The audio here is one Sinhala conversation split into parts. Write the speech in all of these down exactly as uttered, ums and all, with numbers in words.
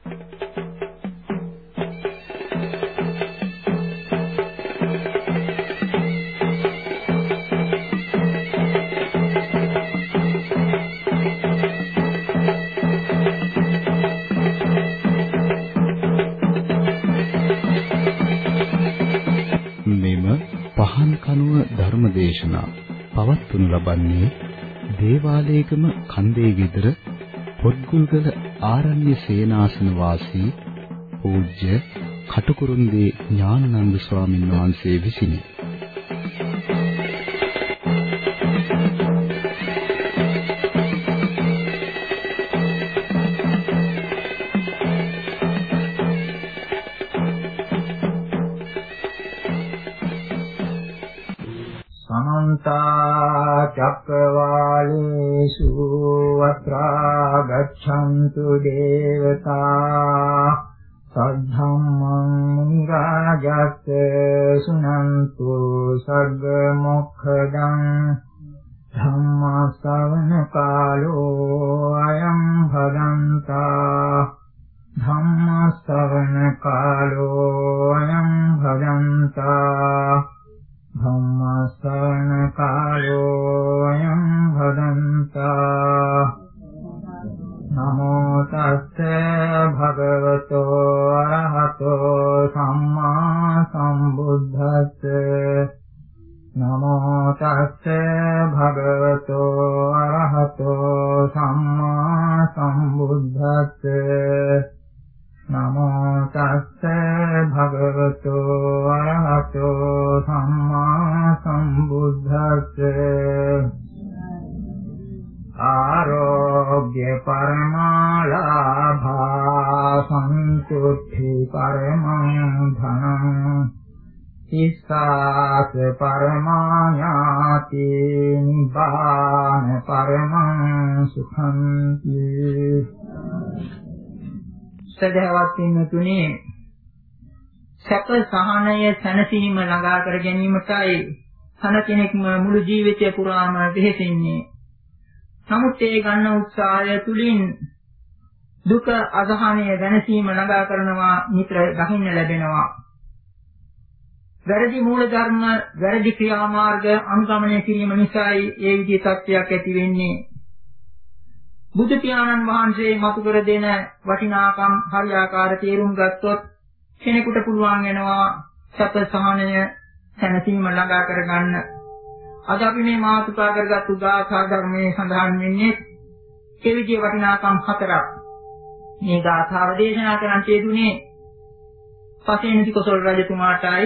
ධර්මදේශනා පවත්වනු ලබන්නේ දේවාලයේගම කන්දේ ගෙදර පොත්ගුල්ගල ආරණ්‍ය සේනාසන වාසී පූජ්‍ය කටුකුරුන්දී ඥානানন্দ ස්වාමීන් වහන්සේ විසිනි. චක්කවාලේසු අත්‍රා ගච්ඡන්තු දේවතා සද්ධම්මං මුනි රාජස්ස සුනන්තු සග්ග මොක්ඛදං ධම්ම ශ්‍රවණ කාලෝ අයං භදන්තා ධම්ම ශ්‍රවණ කාලෝ අයං භදන්තා ධම්ම ශ්‍රවණ කාලෝ අයං භදන්තා නමෝ තස්සේ භගවතෝ අරහතෝ සම්මා සම්බුද්දස්සේ නමෝ තස්සේ භගවතෝ අරහතෝ සම්මා සම්බුද්දස්සේ නමෝ තස්සේ භගවතෝ අරහතෝ සම්මා සම්බුද්දස්සේ ආරෝග්‍ය පරමාලාභා සන්තුට්ඨි පරමං ධනං තිස්සාස පරමාඥාති නිබ්බාන පරමං සුඛන්ති. සදහවත් පින්තුනේ සැප සහනය සැනසීම ළඟා කර ගැනීමටයි තන කෙනෙක්ම මුළු ජීවිතය පුරාම වෙහෙසෙන්නේ. නමුත් ඒ ගන්න උත්සාහය තුලින් දුක අසහනය දැනසීම ළඟා කරනවා නිතර දකින්න ලැබෙනවා. වැරදි මූල ධර්ම වැරදි ක්‍රියාමාර්ග අනුගමනය කිරීම නිසායි ඒ විදිහේ තත්ත්වයක් ඇති වෙන්නේ. බුදු පියාණන් වහන්සේ මතු කර දෙන වටිනාකම් හරියාකාර තේරුම් ගත්තොත් කෙනෙකුට පුළුවන් වෙනවා සැප සහනය සැනසීම ළඟා කරගන්න. අද අපි මේ මාතෘකා කරගත්තු ගාථා ධර්මයේ සඳහන් වෙන්නේ ඒ විදිහේ වටිනාකම් හතරක්. මේ ගාථාව දේශනා කරන්න යෙදුනේ පසේනිති කොසල් රජතුමාටයි.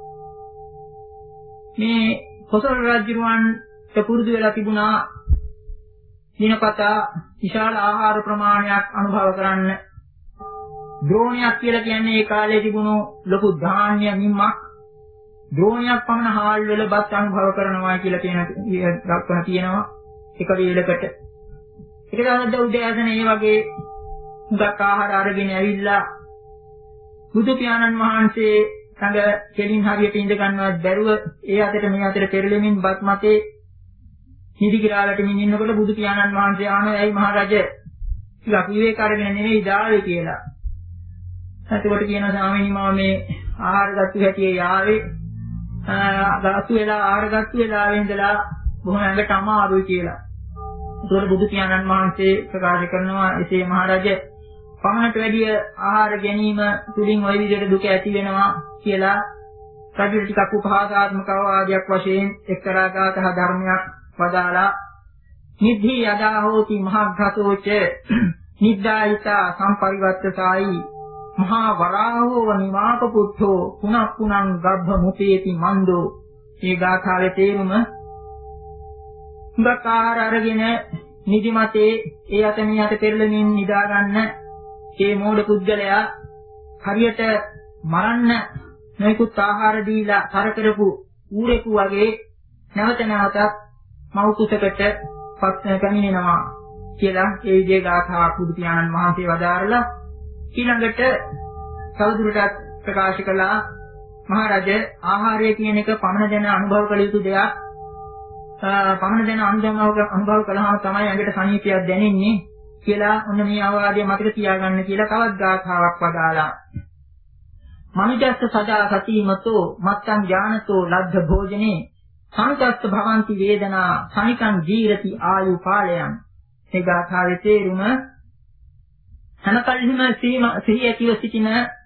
මේ කොසල් රජුන්ට පුරුදු වෙලා තිබුණා දිනපතා විශාල ආහාර ප්‍රමාණයක් අනුභව කරන්න. ද්‍රෝණයක් කියලා කියන්නේ ඒ කාලේ තිබුණු ලොකු ධාන්‍ය මිම්මක්. ද්‍රෝණයක් පමණ හාල් වල බත් අනුභව කරනවා කියලා කියන දක්වන තියෙනවා එක වේලකට. ඒක තමයි උදෑසන මේ වගේ හුඟක් ආහාර අරගෙන ඇවිල්ලා බුදු පියාණන් වහන්සේ ළඟ කෙලින් හරියට ඉඳ ගන්නවත් බැරුව ඒ අතට මේ අතට පෙරළෙමින් බත් මතේ නිදි කිරාලට මින් ඉන්නකොට බුදු පියාණන් වහන්සේ ආනෝ ඇයි මහරජ ටිකක් විවේක අරගෙන නෙවෙයි දාවේ කියලා. එතකොට කියනවා ස්වාමීනි මම මේ ආහාර ගත්ත හැටියේ යාවේ ගත්තු වෙලා ආහාර ගත්තු වෙලාවෙ ඉඳලා බොහොම ඇඟට අමාරුයි කියලා. ඒතකොට බුදු පියාණන් වහන්සේ ප්‍රකාශ කරනවා එසේ මහරජ පමණට වැඩි ආහාර ගැනීම තුලින් ওই විදිහට දුක ඇති වෙනවා කියලා රජු ටිකක් උපහාසාත්මක අවවාදයක් වශයෙන් එක්තරා ගාථා ධර්මයක් වදාලා නිද්ධි යදා හෝති මහග්ඝතෝච නිද්දායිතා සම්පරිවත්තසායි මහා වරාහෝ නිමාප පුත්තෝ පුනක් පුනං ගබ්බ මුපේති මන්දෝ. මේ ගාථාවේ තේරුම හුඟක් ආහාර අරගෙන නිදිමතේ ඒ අත මේ අත පෙරළමින් නිදා ගන්න මේ මෝඩ පුද්ගලයා හරියට මරන්න නොයෙකුත් ආහාර දීලා තර කරපු ඌරෙකු වගේ නැවත නැවතත් මව් කුසකට පත් පැමිණෙනවා කියලා ඒ විදිහේ ගාථාවක් බුදු පියාණන් වහන්සේ වදාරලා ඊළඟට සෞදුරටත් ප්‍රකාශ කළා මහරජ ආහාරය කියන එක පමණ දෙන අනුභව කළ යුතු දෙයක්. පමණ දෙන අනුභව අනුභව කළාම තමයි ඇඟට සනීපයක් දැනෙන්නේ. කියලා ඔන්න මේ අවවාදය මතක තියාගන්න කියලා තවත් ගාථාවක් වදාලා. මනුජස්ස සදා සතිමතෝ මත්තං ඥානතෝ ලබ්ධ භෝජනේ සංකස්ස භවಂತಿ වේදනා සනිකං ජීරති ආයු පාලයන්. මේ ගාථාවේ තේරුම හැමකල්හිම සිහිය ඇතිව සිටින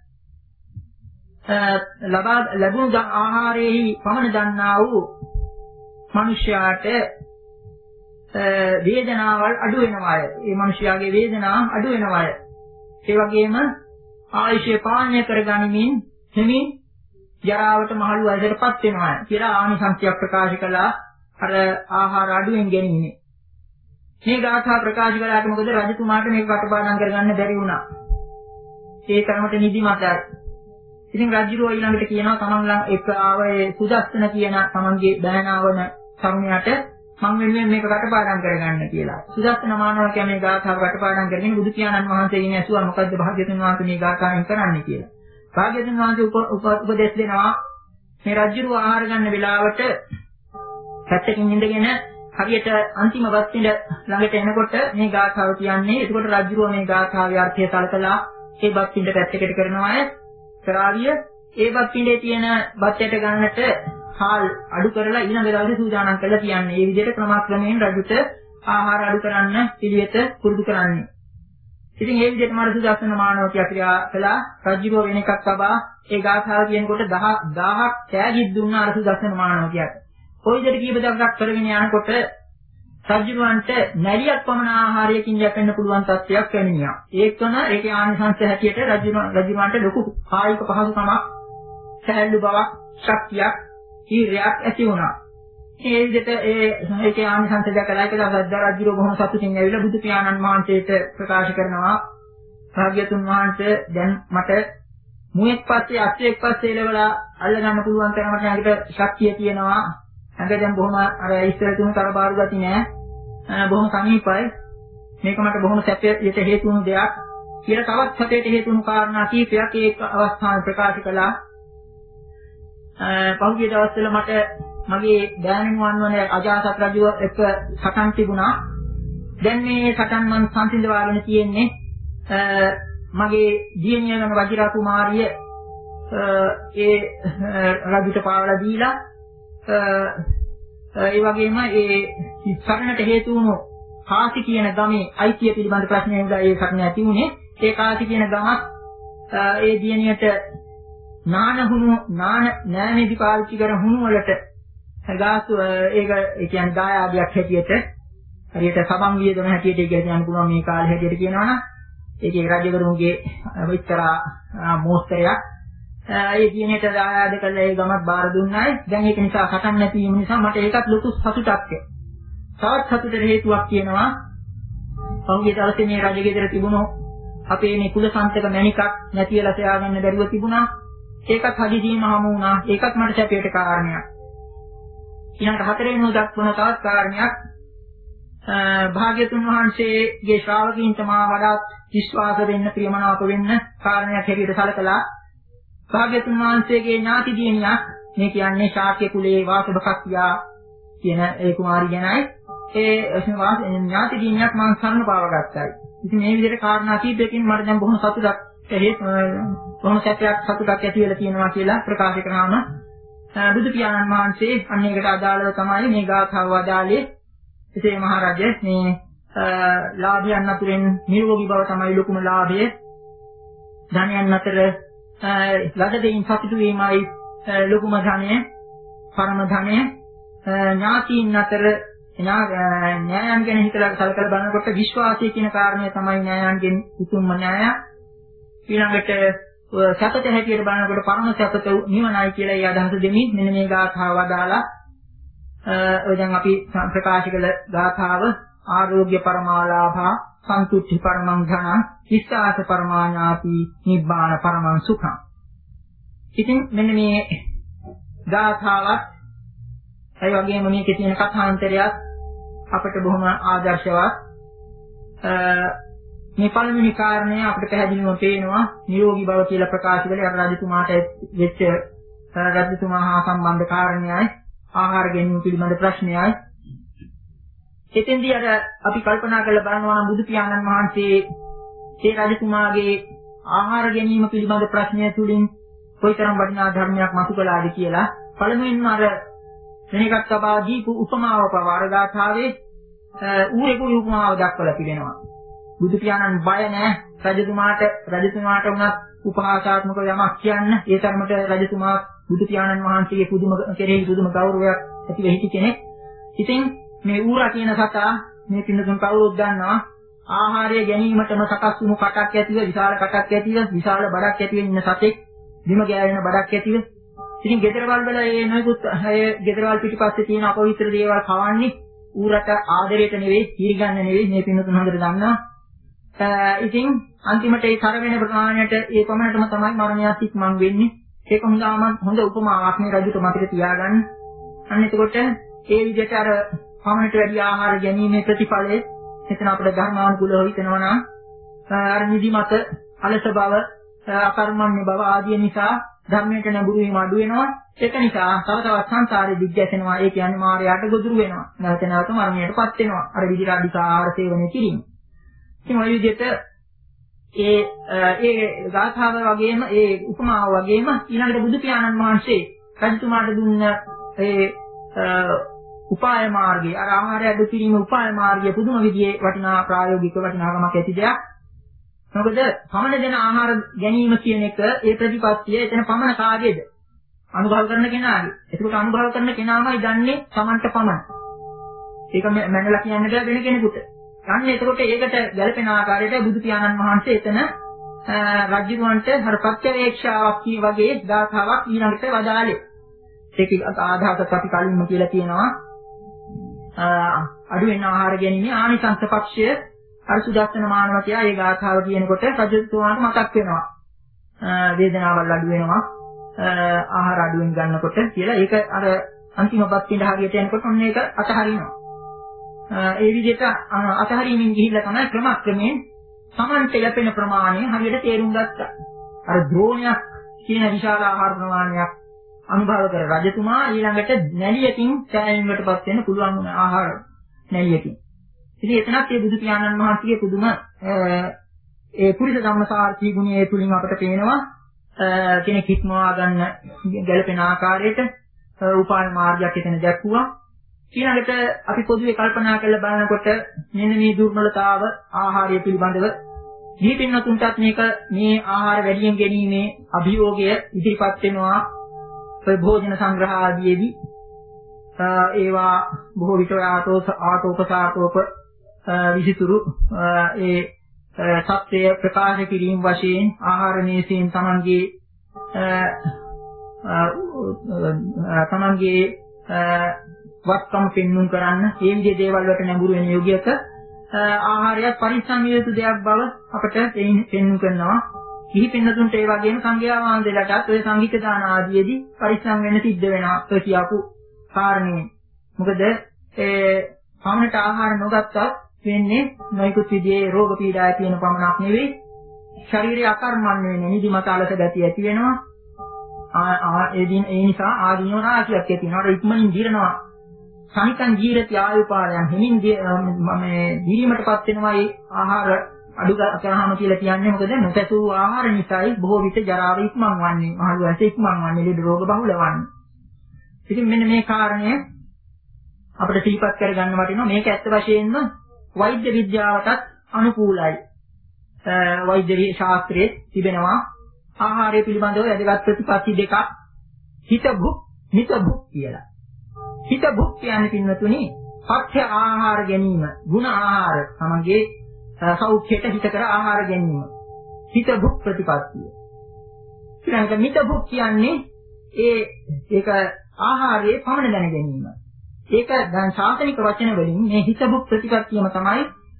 ලබා ලැබුණු ආහාරයේහි පමණ දන්නා වූ මිනිසයාට වේදනාවල් අඩු වෙනවාය. ඒ මිනිසයාගේ වේදනා අඩු වෙනවාය. ඒ වගේම ආයුෂය පාලනය කරගනිමින් හිමින් ජරාවට මහලු වයසටපත් වෙනවා කියලා ආනිසංසයක් ප්‍රකාශ කළා අර ආහාර අඩුවෙන් ගැනීම. මේ ගාථා ප්‍රකාශ කළාට මොකද රජතුමාට මේක කටපාඩම් කරගන්න බැරි වුණා. ඒ තරමට නිදිමතයි. ඉතින් රජුරෝ ඊළඟට කියනවා තමන් ළඟ එක්ක ආවේ සුදස්සන කියන තමන්ගේ බෑනාවන තරුණයාට මම වෙනුවෙන් මේක කටපාඩම් කරගන්න කියලා. සුදස්සන මානව කියන්නේ ගාථාව කටපාඩම් කරගෙන බුදු පියාණන් වහන්සේගෙන් ඇසුවා මොකද්ද භාග්‍යවතුන් වහන්සේ මේ ගාථාවෙන් කරන්නේ කියලා. භාග්‍යවතුන් වහන්සේ උපදෙස් දෙනවා මේ රජුරෝ ආහාර ගන්න වෙලාවට පැත්තකින් ඉඳගෙන හරියට අන්තිම වස්තිල ළඟට එනකොට මේ ගාථාව කියන්නේ එතකොට රජුරෝ මේ ගාථාවේ අර්ථය සලකලා ඒ වස්තිල පැත්තකට කරනවා අය කරාවිය ඒ වස්තිලේ තියෙන බත්යට ගන්නට හාල් අඩු කරලා ඊළඟ දවසේ සූදානම් කරලා කියන්නේ. මේ විදිහට ක්‍රමක්‍රමයෙන් රජුට ආහාර අඩු කරන්න පිළිවෙත පුරුදු කරන්නේ. ඉතින් මේ විදිහට මාර සුදස්සන මානවකයා ක්‍රියා කළා. රජුරෝ වෙන එකක් තබා ඒ ගාථාව කියනකොට දහයක් තෑගිත් දුන්නා අර සුදස්සන මානවකයාට. කොයි විදිහට කීප දවසක් කරගෙන යනකොට රජුරවන්ට නැලියක් පමණ ආහාරයකින් යැපෙන්න පුළුවන් තත්ත්වයක් පැමිණියා. ඒකන ඒකේ ආනිසංස හැටියට රජුරවන්ට ලොකු කායික පහසුකමක්, සැහැල්ලු බවක්, ශක්තියක්, ඊර්යයක් ඇති වුණා. ඒ විදිහට ඒ ඒකේ ආනිසංස දැකලා ඒක දවස් රජුරෝ බොහොම සතුටින් ඇවිල්ලා බුදු පියාණන් වහන්සේට ප්‍රකාශ කරනවා භාග්‍යතුන් වහන්සේ දැන් මට මුවෙක් පස්සේ අස්සෙක් පස්සේ එලවලා අල්ල ගන්න පුළුවන් තරමට නැගිට ශක්තිය තියෙනවා. නැග දැන් බොහොම අර ඉස්සර තුන තරබාරු ගති නෑ. බොහොම සමීපයි. මේක මට බොහොම සැපයට හේතු වුණු දෙයක්. කියලා තවත් සැපයට හේතු වුණු කාරණා කීපයක් ඒ අවස්ථාවේ ප්‍රකාශ කළා. පහුගිය දවස්වල මට මගේ දෑනුන් වන්වන අජාසත් රජුව එක්ක සටන් තිබුණා. දැන් මේ සටන් මම සංසිඳවාගෙන තියෙන්නේ මගේ දියණිය වෙන වජිරා කුමාරිය ඒ රජුට පාවලා දීලා ඒ වගේම ඒ සටනට හේතු වුණු කාසි කියන ගමේ අයිතිය පිළිබඳ ප්‍රශ්නය උදා ඒ සටන ඇති වුණේ. ඒ කාසි කියන ගමත් ඒ දියණියට නාන හුණු නාන නෑමේදී පාවිච්චි කරන හුණු වලට ගාසු ඒක ඒ කියන්නේ දායාදයක් හැටියට හරියට සබන් වියදම හැටියට ඒක කියන්න පුළුවන් මේ කාලේ හැටියට කියනවා නම් ඒකේ රජවරුන්ගේ විතරා මොස්තරයක් ඒ දිනේට දායාද කළ ඒ ගමත් බාර දුන්නායි. දැන් ඒක නිසා සටන් නැති වීම නිසා මට ඒකත් ලොකු සතුටක්. තවත් සතුටට හේතුවක් කියනවා පහුගිය දවසේ මේ රජගෙදර තිබුණු අපේ මේ කුලසන්තක මණිකක් නැතිලා සෑගන්න බැරුව තිබුණා. ඒකත් හදිසියෙම හමු වුණා. ඒකත් මට සැපයට කාරණයක්. ඊළඟ හතරවෙනි දක්වන තවත් කාරණයක් භාග්‍යතුන් වහන්සේගේ ශ්‍රාවකීන්ට මා වඩාත් විශ්වාස වෙන්න ප්‍රියමනාප වෙන්න කාරණයක් හැටියට සැලකලා භාග්‍යතුන් වහන්සේගේ ඥාති දියණියක් මේ කියන්නේ ශාක්‍ය කුලයේ වාසභකක්තියා කියන ඒ කුමාරි ගැනයි ඒ ඥාති දියණියක් මම සරණ පාවගත්තයි. ඉතින් මේ විදිහට කාරණා කීපයකින් මට දැන් බොහොම සතුටක් බොහොම සැපයක් සතුටක් ඇති වෙලා තියෙනවා කියලා ප්‍රකාශ කරාම බුදු පියාණන් වහන්සේ අන්න ඒකට අදාළව තමයි මේ ගාථාව වදාළේ. ඉතින් මහරජ මේ ලාභයන් අතරින් නිරෝගී බව තමයි ලොකුම ලාභය. ධනයන් අතර ලද දෙයින් සතුටු වීමයි ලොකුම ධනය, පරම ධනය. ඥාතීන් අතර ඥායයන් ගැන හිතලා කලකල බලනකොට විශ්වාසය කියන කාරණය තමයි ඥායයන්ගෙන් උතුම්ම ඥාය. ඊළඟට සැපත හැටියට බලනකොට පරම සැපත නිවනයි කියලා ඒ අදහස දෙමින් මෙන්න මේ ගාථාව වදාලා ඔය දැන් අපි ප්‍රකාශ කළ ගාථාව ආරෝග්‍ය පරමාලාභා සන්තුට්ඨි පරමං ධනං විස්සාස පරමාඥාති නිබ්බාන පරමං සුඛං. ඉතින් මෙන්න මේ ගාථාවත් ඒ වගේම මේකේ තියෙන කථාන්තරයත් අපිට බොහොම ආදර්ශවත්. මේ පළවෙනි කාරණය අපිට පැහැදිලිවම පේනවා නිරෝගී බව කියලා ප්‍රකාශ කළේ අර රජතුමාට වෙච්ච රජතුමා හා සම්බන්ධ කාරණයයි ආහාර ගැනීම පිළිබඳ ප්‍රශ්නයයි. එතෙන්දී අර අපි කල්පනා කරලා බලනවා නම් බුදු පියාණන් වහන්සේ ඒ රජතුමාගේ ආහාර ගැනීම පිළිබඳ ප්‍රශ්නය තුලින් කොයිතරම් වටිනා ධර්මයක් මතු කළාද කියලා පළමුවෙන්ම අර වෙනකත් තබා දීපු උපමාව පවාරගාථාවේ ඌරෙකුගේ උපමාව දක්වලා තිබෙනවා. බුදු පියාණන් බය නැහැ රජතුමාට රජතුමාට උනත් උපහාසාත්මක යමක් කියන්න. ඒ තරමට රජතුමා බුදු පියාණන් වහන්සේගේ පුදුම කෙරෙහි පුදුම ගෞරවයක් ඇතිව හිටි කෙනෙක්. ඉතින් මේ ඌරා කියන සතා මේ පින්නතුන් කවුරුත් දන්නවා ආහාරය ගැනීමටම සකස් වුණු කටක් ඇතිව විශාල කටක් ඇතිව විශාල බඩක් ඇතිව ඉන්න සතෙක් බිම ගෑවෙන බඩක් ඇතිව. ඉතින් ගෙදරවල් වල ඒ නොයෙකුත් ඒ ගෙදරවල් පිටිපස්සේ තියෙන අපවිත්‍ර දේවල් කවන්නේ ඌරට ආදරයට නෙවෙයි හිරිගන්න නෙවෙයි මේ පින්නතුන් හොඳට දන්නවා. ඉතින් අන්තිමට ඒ තර වෙන ප්‍රමාණයට ඒ පමණටම තමයි මරණයත් ඉක්මන් වෙන්නේ. ඒක හොඳම හොඳ උපමාවක් මේ රජුට මතක තියාගන්න. අන්න එතකොට ඒ විදිහට අර පමණට වැඩි ආහාර ගැනීමේ ප්‍රතිඵලය එතන අපිට ධර්මානුකූලව හිතනවා නම් අර නිදිමත, අලස බව, අකර්මණ්‍ය බව ආදී නිසා ධර්මයට නැඹුරු වීම අඩු වෙනවා. ඒක නිසා තව තවත් සංසාරේ දිග්ගැසෙනවා. ඒ කියන්නේ මායයට ගොදුරු වෙනවා. නැවත නැවත මරණයටපත් වෙනවා. අර විදිහට අධික ආහාර සේවනය කිරීම. ඉතින් ඔය විදිහට ඒ ඒ ගාථාව වගේම ඒ උපමාව වගේම ඊළඟට බුදු පියාණන් වහන්සේ රජතුමාට දුන්න ඒ උපාය මාර්ගය අර ආහාරය අඩු කිරීම උපාය මාර්ගය පුදුම විදිහේ වටිනා ප්‍රායෝගික වටිනාකමක් ඇති දෙයක්. මොකද පමණ දෙන ආහාර ගැනීම කියන එක ඒ ප්‍රතිපත්තිය එතන පමණ කාගේද? අනුභව කරන කෙනාගේ. ඒකට අනුභව කරන කෙනාමයි දන්නේ Tamanට පමණ. ඒක මැනලා කියන්න බෑ වෙන කෙනෙකුට. අන්න එතකොට ඒකට ගැළපෙන ආකාරයට බුදු පියාණන් වහන්සේ එතන රජුන්වන්ට හර ප්‍රත්‍යවේක්ෂාවක් කී වගේ දාතාවක් ඊළඟට වදාළේ. ඒක ආදාහක අපි කලින්ම කියලා තියෙනවා. අඩුවෙන් ආහාර ගැනීම ආනිසංස පක්ෂය අර සුදස්සන මානවකයා ඒ ගාථාව කියනකොට රජතුමාට මතක් වෙනවා. වේදනාවල් අඩු වෙනවා. ආහාර අඩුවෙන් ගන්නකොට කියලා ඒක අර අන්තිම පත්තින්ද හරියට යනකොට ඔන්න ඒක අතහරිනවා. ඒ විදිහට අතහරීමෙන් ගිහිල්ලා තමයි ක්‍රමක්‍රමයෙන් Tamanට ලැබෙන ප්‍රමාණය හරියට තේරුම් ගත්තා. අර ද්‍රෝණයක් කියන විශාල ආහාර ප්‍රමාණයක් අනුභව කර රජතුමා ඊළඟට නැලියකින් සෑයීමකටපත් වෙන්න පුළුවන් වුණ ආහාර නැලියකින්. ඉතින් එතනත් මේ බුදු පියාණන් වහන්සේගේ පුදුම ඒ පුරිස ධම්මසාරී ගුණයේ තුලින් අපට පේනවා කෙනෙක් හික්මවා ගන්න ගැළපෙන ආකාරයට උපාය මාර්ගයක් එතන දැක්වුවා. ඊළඟට අපි පොදුවේ කල්පනා කරලා බලනකොට මෙන්න මේ දුර්වලතාව ආහාරය පිළිබඳව දීපින්නතුන්ටත් මේක මේ ආහාර වැඩියෙන් ගැනීමේ අභියෝගය ඉදිරිපත් වෙනවා. ඔය භෝජන සංග්‍රහ ආදීදී ඒවා බොහෝ විට ආටෝප ආටෝපසාටෝප විසිතුරු ඒ සත්‍ය ප්‍රකාශ කිරීම වශයෙන් ආහාර මේසයෙන් තමන්ගේ තමන්ගේ වත්කම් පෙන්වුම් කරන්න ඒ විදිහේ දේවල් වලට නැඹුරු වෙන යෝගියක ආහාරයක් පරිස්සම් විය යුතු දෙයක් බව අපට පෙන්වුම් කරනවා. කිහි පින්නතුන්ට ඒ වගේම සංඝයා වහන්සේලාටත් ඔය සංගීත දාන ආදීදී පරිස්සම් වෙන්න සිද්ධ වෙනවා. ඔය කියපු කාරණේ. මොකද ඒ පමණට ආහාර නොගත්තත් වෙන්නේ නොයෙකුත් විදිහේ රෝග පීඩා ඇති වෙන පමණක් නෙවෙයි ශරීරය අකර්මණ්‍ය වෙන නිදිමත අලස ගතිය ඇති වෙනවා. ආ ඒ දින ඒ නිසා ආදීනව රාශියක් ඇති වෙනවා. ඉක්මනින් ජීරනවා. සනිකන් ජීවිතය ආයුපාරයන් හිමින් මේ ජීවීමටපත් වෙනවා. ඒ ආහාර අඩු කරාම කියලා කියන්නේ මොකද නොසැසූ ආහාර නිසායි බොහෝ විට ජරාව ඉක්මන් වන්නේ. මහලු ඇස ඉක්මන් වන්නේ. ලෙඩ රෝග බහුල වන්නේ. ඉතින් මෙන්න මේ කාරණය අපිට සිහිපත් කරගන්න වටිනවා. මේක ඇත්ත වශයෙන්ම වෛද්‍ය විද්‍යාවටත් අනුකූලයි. වෛද්‍ය ශාස්ත්‍රයේ තිබෙනවා ආහාරය පිළිබඳව වැදගත් ප්‍රතිපත්ති දෙකක්. හිතභුක්, මිතභුක් කියලා. හිතභුක් කියන්නේ පින්වතුනි පථ්‍ය ආහාර ගැනීම, ගුණ ආහාර, තමගේ සෞඛ්‍යයට හිතකර ආහාර ගැනීම. හිතභුක් ප්‍රතිපත්තිය. ඊළඟට මිතභුක් කියන්නේ ඒ ඒක ආහාරයේ පමණ දැන ගැනීම. ඒක දැන් ශාසනික වචන වලින් මේ හිතභුක් ප්‍රතිපත්තියම තමයි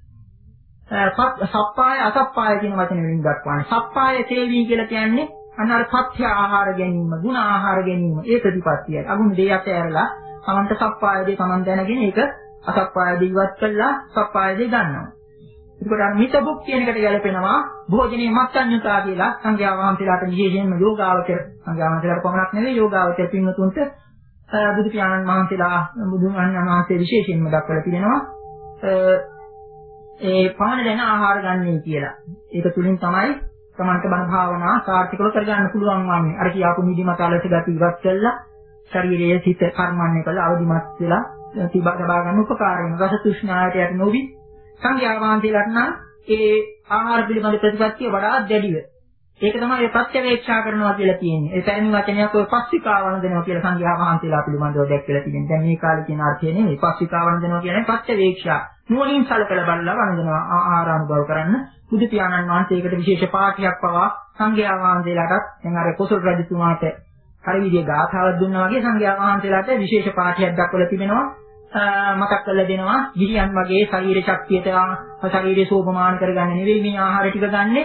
සප්පාය අසප්පාය කියන වචන වලින් දක්වන්නේ. සප්පාය සේවී කියලා කියන්නේ අනාර පථ්‍ය ආහාර ගැනීම, ගුණ ආහාර ගැනීම. ඒ ප්‍රතිපත්තියයි. අගුණ දෙයක් ඇරලා තමන්ට සප්පාය දේ තමන් දැනගෙන ඒක අසප්පාය දේ ඉවත් කළා සප්පාය දේ ගන්නවා. ඒකට අර මිතභුක් කියන එකට ගැලපෙනවා භෝජනයේ මත්ඤ්‍යතා කියලා සංඝයා වහන්සේලාට විශේෂයෙන්ම යෝගාවචර සංඝයා වහන්සේලාට පමණක් නෙවෙයි යෝගාවචර පින්වතුන්ට බුදු පියාණන් වහන්සේලා බුදුන් වහන්සේ විශේෂයෙන්ම දක්වලා තිබෙනවා. ඒ පහන දැන ආහාර ගන්නයි කියලා. ඒක තුලින් තමයි තමන්ට බණ භාවනා සාර්ථකව කරගන්න පුළුවන් වන්නේ. අර කියාපු නිදිමත අලස ගති ඉවත් කළා ශරීරයේ සිත කර්මන්නේ කළා අවදිමත් වෙලා තිබා ගන්න උපකාර වෙන රස තෘෂ්ණාවට යට නොවි සංඥා වහන්සේලාට නම් ඒ ආහාර පිළිබඳ ප්‍රතිපත්තිය වඩා දැඩිව. ඒක තමයි ඒ ප්‍රත්‍යවේක්ෂා කරනවා කියලා කියන්නේ. ඒ පැරණි වචනයක් ඔය පස්සිකා වන්දනවා කියලා සංඥා වහන්සේලා පිළිබඳව දැක්කලා තියෙනවා. දැන් මේ කාලේ කියන අර්ථය නෙමෙයි. පස්සිකා වන්දනවා කියන්නේ ප්‍රත්‍යවේක්ෂා. නුවණින් සලකලා බලලා වන්දනවා ආහාර අනුභව කරන්න. බුදු පියාණන් වහන්සේකට විශේෂ පාඨයක් පවා සංඝයා වහන්සේලාටත් දැන් අර කොසල් රජතුමාට හරි විදිය ගාථාවක් දුන්නා වගේ සංඝයා වහන්සේලාට විශේෂ පාඨයක් දක්වලා තිබෙනවා. මතක් කරලා දෙනවා ගිහියන් වගේ ශරීර ශක්තියට ශරීරය සෝපමාන කරගන්න නෙවෙයි මේ ආහාර ටික ගන්නෙ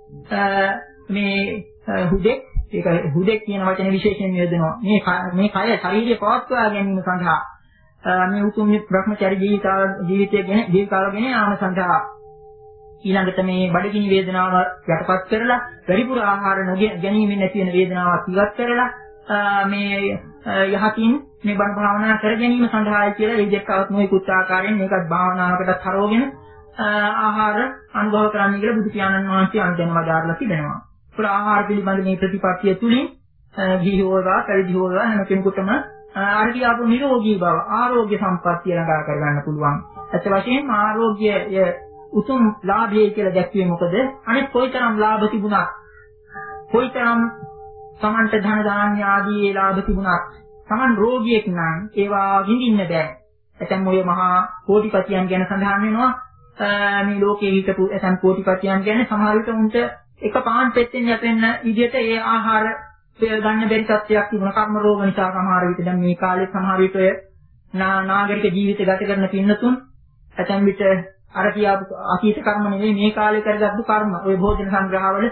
මේ හුදෙක් ඒක හුදෙක් කියන වචනේ විශේෂයෙන් යොදනවා මේ මේ කය ශරීරය පවත්වා ගැනීම සඳහා මේ උතුම් බ්‍රහ්මචර්ය ජීවිත ජීවිතය ගැන ජීවිතාවගෙන යාම සඳහා ඊළඟට මේ බඩගිනි වේදනාව යටපත් කරලා පරිපූර්ණ ආහාර නොගැනීමෙන් නැති වෙන වේදනාවක් ඉවත් කරලා මේ යහකින් මේ බණ භාවනා කර ගැනීම සඳහායි කියලා ඒ දෙකවත් නොයෙකුත් ආකාරයෙන් මේකත් භාවනාවකටත් හරවගෙන ආහාර අනුභව කරන්න කියලා බුදු පියාණන් වහන්සේ අනුදැන වදාරලා තිබෙනවා. ඒත් ආහාර පිළිබඳ මේ ප්‍රතිපත්තිය තුලින් ජීවෝවා පරිජීවෝවා හැම කෙනෙකුටම ආර්ය ආපු නිරෝගී බව ආරෝග්‍ය සම්පත්තිය ළඟා කරගන්න පුළුවන්. ඇත්ත වශයෙන්ම ආරෝග්‍ය උතුම් ලාභය කියලා දැක්ුවේ මොකද? අනිත් කොයිතරම් ලාභ තිබුණත් කොයිතරම් තමන්ට ධන දාන්‍ය ආදී ඒ ලාභ තිබුණත් තමන් රෝගියෙක් නම් ඒවා විඳින්න බෑ. ඇතැම් ඔය මහා කෝටිපතියන් ගැන සඳහන් වෙනවා. මේ ලෝකයේ හිටපු ඇතැම් කෝටිපතියන් ගැන සමහර විට උන්ට එක පාන් පෙත්තෙන් යැපෙන්න විදිහට ඒ ආහාර ගන්න බැරි තත්ත්වයක් තිබුණා. කර්ම රෝග නිසා සමහර විට දැන් මේ කාලේ සමහර විට ඔය නාගරික ජීවිත ගත කරන පින්නතුන් ඇතැම් විට අර කියාපු අතීත කර්ම නෙවෙයි මේ කාලේ කරගත්තු කර්ම. ඔය භෝජන සංග්‍රහවල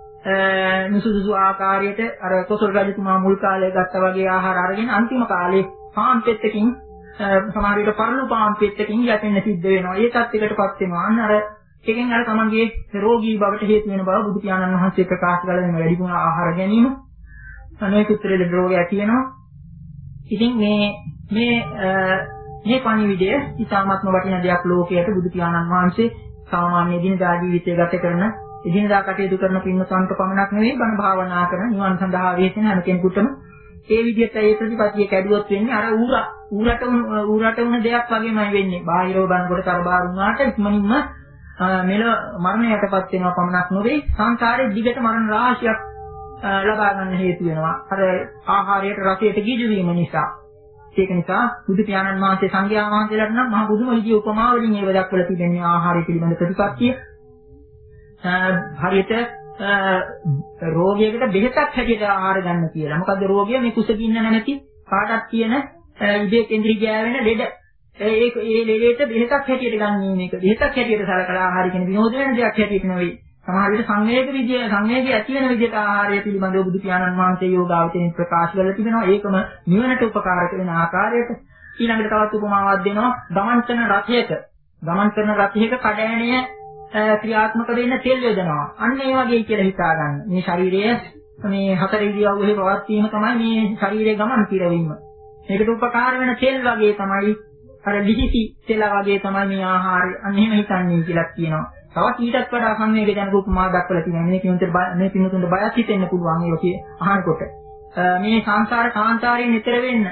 නුසුදුසු ආකාරයට අර කොසල් රජතුමා මුල් කාලේ ගත්තා වගේ ආහාර අරගෙන අන්තිම කාලේ පාන් පෙත්තකින් සමහර විට පරලු පාන් පෙත්තකින් යැපෙන්න සිද්ධ වෙනවා. ඒ තත්යකටපත් වෙනවා. අන්න අර එකෙන් අර තමන්ගේ රෝගී බවට හේතු වෙන බව බුදු පියාණන් වහන්සේ ප්‍රකාශ කළ වෙන වැඩිපුර ආහාර ගැනීම අනේක උත්තරේ රෝගය ඇති වෙනවා. ඉතින් මේ මේ මේ පණිවිඩය ඉතාමත්ම වටිනා දෙයක් ලෝකයට බුදු පියාණන් වහන්සේ සාමාන්‍ය දිනදා ජීවිතය ගත කරන එදිනදා කටයුතු කරන පින්වතුන්ට පමණක් නෙවෙයි බණ භාවනා කරන නිවන් සඳහා වේසෙන හැම කෙනෙකුටම ඒ විදිහට ඒ ප්‍රතිපත්තිය කැඩුවොත් වෙන්නේ අර ඌරා ඌරට ඌරට වුණ දෙයක් වගේමයි වෙන්නේ. බාහිරව බලනකොට තරබාර වුණාට ඉක්මනින්ම මෙල මරණයටපත් වෙනවා පමණක් නෙවෙයි සංසාරේ දිගට මරණ රාශියක් ලබා ගන්න හේතු වෙනවා. අර ආහාරයට රසයට ගිජු වීම නිසා. ඒක නිසා බුදු පියාණන් වහන්සේ සංඝයා වහන්සේලාට නම් මහ බුදුම විදිය උපමා වලින් ඒව දක්වලා තිබෙන්නේ ආහාරය පිළිබඳ ප්‍රතිපත්තිය. හරියට රෝගයකට බෙහෙතක් හැටියට ආහාර ගන්න කියලා. මොකද රෝගය මේ කුසගින්න නැමැති කාටත් තියෙන ඉබේ කේන්ද්‍රී ගෑවෙන ලෙඩ. ඒ ඒ ලෙඩේට බෙහෙතක් හැටියට ගන්න මේක. බෙහෙතක් හැටියට සලකලා ආහාර කියන විනෝද වෙන දෙයක් හැටියට නෙවෙයි. සමහර විට සංවේග විදිය සංවේගය ඇති වෙන විදිහට ආහාරය පිළිබඳව බුදු පියාණන් වහන්සේ යෝගාවචරයෙන් ප්‍රකාශ කරලා තිබෙනවා. ඒකම නිවනට උපකාරක වෙන ආකාරයට ඊළඟට තවත් උපමාවක් දෙනවා. ගමන් කරන රථයක ගමන් කරන රථයක කඩෑණිය ක්‍රියාත්මක වෙන්න තෙල් යොදනවා. අන්න ඒ වගේ කියලා හිතා ගන්න. මේ ශරීරය මේ හතර ඉරියව්වෙහි පවත්වීම තමයි මේ ශරීරයේ ගමන් කිරවීම. මේකට උපකාර වෙන තෙල් වගේ තමයි අර ලිහිසි තෙල වගේ තමයි මේ ආහාරය. අන්න එහෙම හිතන්නේ කියලා කියනවා. තවත් ඊටත් වඩා සංවේග ජනක උපමා දක්වලා තියෙනවා. මේ කිනුන්ට මේ පිනුතුන්ට බයක් හිතෙන්න පුළුවන් ඒක කිය අහනකොට. මේ සංසාර කාන්තාරයෙන් ඈතර වෙන්න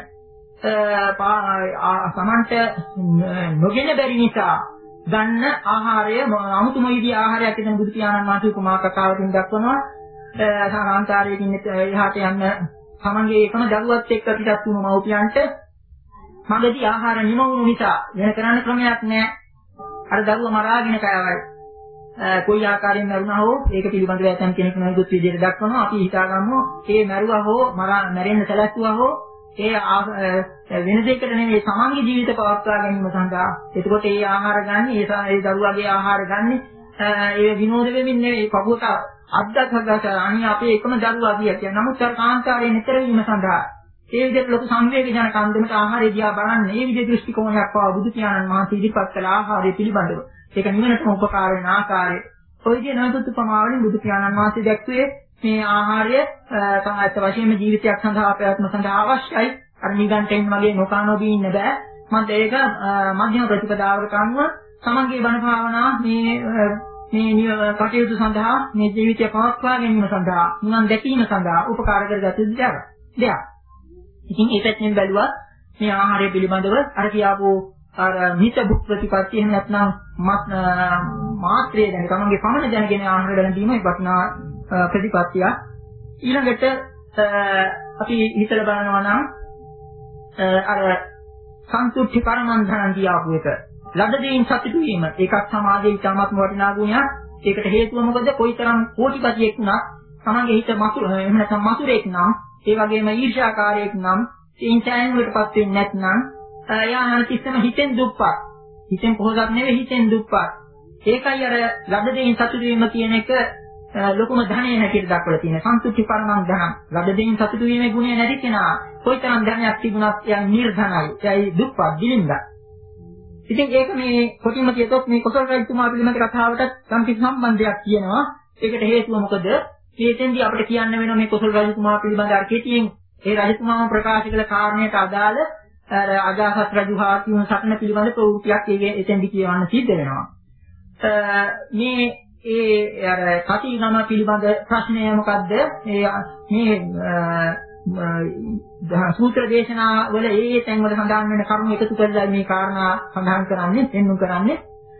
සමන්ට නොගෙන බැරි නිසා ගන්න ආහාරය අමුතුම විදිහේ ආහාරයක් කියන බුදු පියාණන් වහන්සේ උපමා කතාවකින් දක්වනවා. කාන්තාරයකින් එහාට යන්න තමන්ගේ එකම දරුවත් එක්ක පිටත් වුණු මව්පියන්ට මගදී ආහාර නිම වුණු නිසා වෙන කරන්න ක්‍රමයක් නැහැ. අර දරුවා මරාගෙන කෑවයි. කොයි ආකාරයෙන් මරුණා හෝ ඒක පිළිබඳව ඇතන් කෙනෙක් නොයෙකුත් විදිහට දක්වනවා. අපි හිතාගමු ඒ මරුවා හෝ මරා මැරෙන්න සැලැස්සුවා හෝ ඒ වෙන දෙයකට නෙවෙයි සමන්ගේ ජීවිත පවත්වා ගැනීම සඳහා. එතකොට ඒ ආහාර ගන්න, ඒ ඒ දරුවාගේ ආහාර ගන්න ඒ විනෝද වෙමින් නෙවෙයි පපුවට අද්දක්හගත අනිත් අපේ එකම දරුවා කිය කියන. නමුත් අර කාන්තාරයෙන් ඈතර වීම සඳහා ඒ විදිහට ලොකු සංවේග ජනක අන්දමට ආහාරය දිහා බලන්න මේ විදිහේ දෘෂ්ටි කෝණයක් පවා බුදු පියාණන් වහන්සේ ඉදිරිපත් කළ ආහාරය පිළිබඳව. ඒක නිවනට උපකාර වෙන ආකාරය. ඔය විදිහේ නොයෙකුත් උපමාවලින් බුදු පියාණන් වහන්සේ දැක්ුවේ මේ ආහාරය සාහිත්‍ය වශයෙන්ම ජීවිතයක් සඳහා ප්‍රයත්න සඳහා අවශ්‍යයි. අර නිගන්ටෙන් වගේ නොකා නොබී ඉන්න බෑ. මම ඒක මධ්‍යම ප්‍රතිපදාවකට අනුව තමන්ගේ බණ භාවනා මේ මේ කටයුතු සඳහා මේ ජීවිතය පවත්වා ගැනීම සඳහා නිවන් දැකීම සඳහා උපකාර කරගත යුතු දෙයක්. ඉතින් ඒ පැත්තෙන් බැලුවත් මේ ආහාරය පිළිබඳව අර කියාපු අර මිත බුක් ප්‍රතිපත්තිය එහෙම නැත්නම් මාත්‍රය දැන තමන්ගේ පමණ දැනගෙන ආහාර ගැනීම වටිනා ප්‍රතිපත්තිය. ඊළඟට අපි හිතලා බලනවා නම් අර සන්තුෂ්ටි පරමන්ධනන් කියාපු එක ලද දෙයින් සතුටු වීම ඒකත් සමාජයේ ඉතාමත්ම වටිනා ගුණයක්. ඒකට හේතුව මොකද? කොයිතරම් කෝටිපතියෙක් වුණත් තමන්ගේ හිත මසුර එහෙම නැත්නම් මසුරෙක් නම් ඒ වගේම ඊර්ෂ්‍යාකාරයෙක් නම් ඉන්ටර්න් වලටපත් වෙන්නේ නැත්නම් එයා හැමතිස්සෙම හිතෙන් දුප්පත්. හිතෙන් පොහොසත් නෙවෙයි හිතෙන් දුප්පත්. ඒකයි අර ලද දෙයින් සතුටු වීම කියන එක ලොකුම ධනෙ හැටියට දක්වලා තියෙන සන්තුෂ්ටි පරමං ධන. ලද දෙයින් සතුටු වීමේ ගුණය නැති කෙනා කොයිතරම් ධනයක් තිබුණත් එයා නිර්ධනයි. එයායි දුප්පත් දිලින්දා. ඉතින් ඒක මේ කොටින්ම කියතොත් මේ කොසල් රජතුමා පිළිබඳ කතාවටත් සම්පූර්ණ සම්බන්ධයක් තියෙනවා. ඒකට හේතුව මොකද? මේතෙන්දී අපිට කියන්න වෙනවා මේ කොසල් රජතුමා පිළිබඳ අර කෙටියෙන් ඒ රජතුමාම ප්‍රකාශ කළ කාරණයට අදාළ අර අජාසත් රජු හා කියන සටන පිළිබඳ ප්‍රවෘත්තියක් ඒකේ එතෙන්දී කියවන්න සිද්ධ වෙනවා. මේ ඒ අර කටි නම පිළිබඳ ප්‍රශ්නය මොකද්ද? මේ මේ සූත්‍ර දේශනා වල ඒ ඒ තැන් වල සඳහන් වෙන කරුණු එකතු කරලා මේ කාරණා සඳහන් කරන්නේ, පෙන්වු කරන්නේ.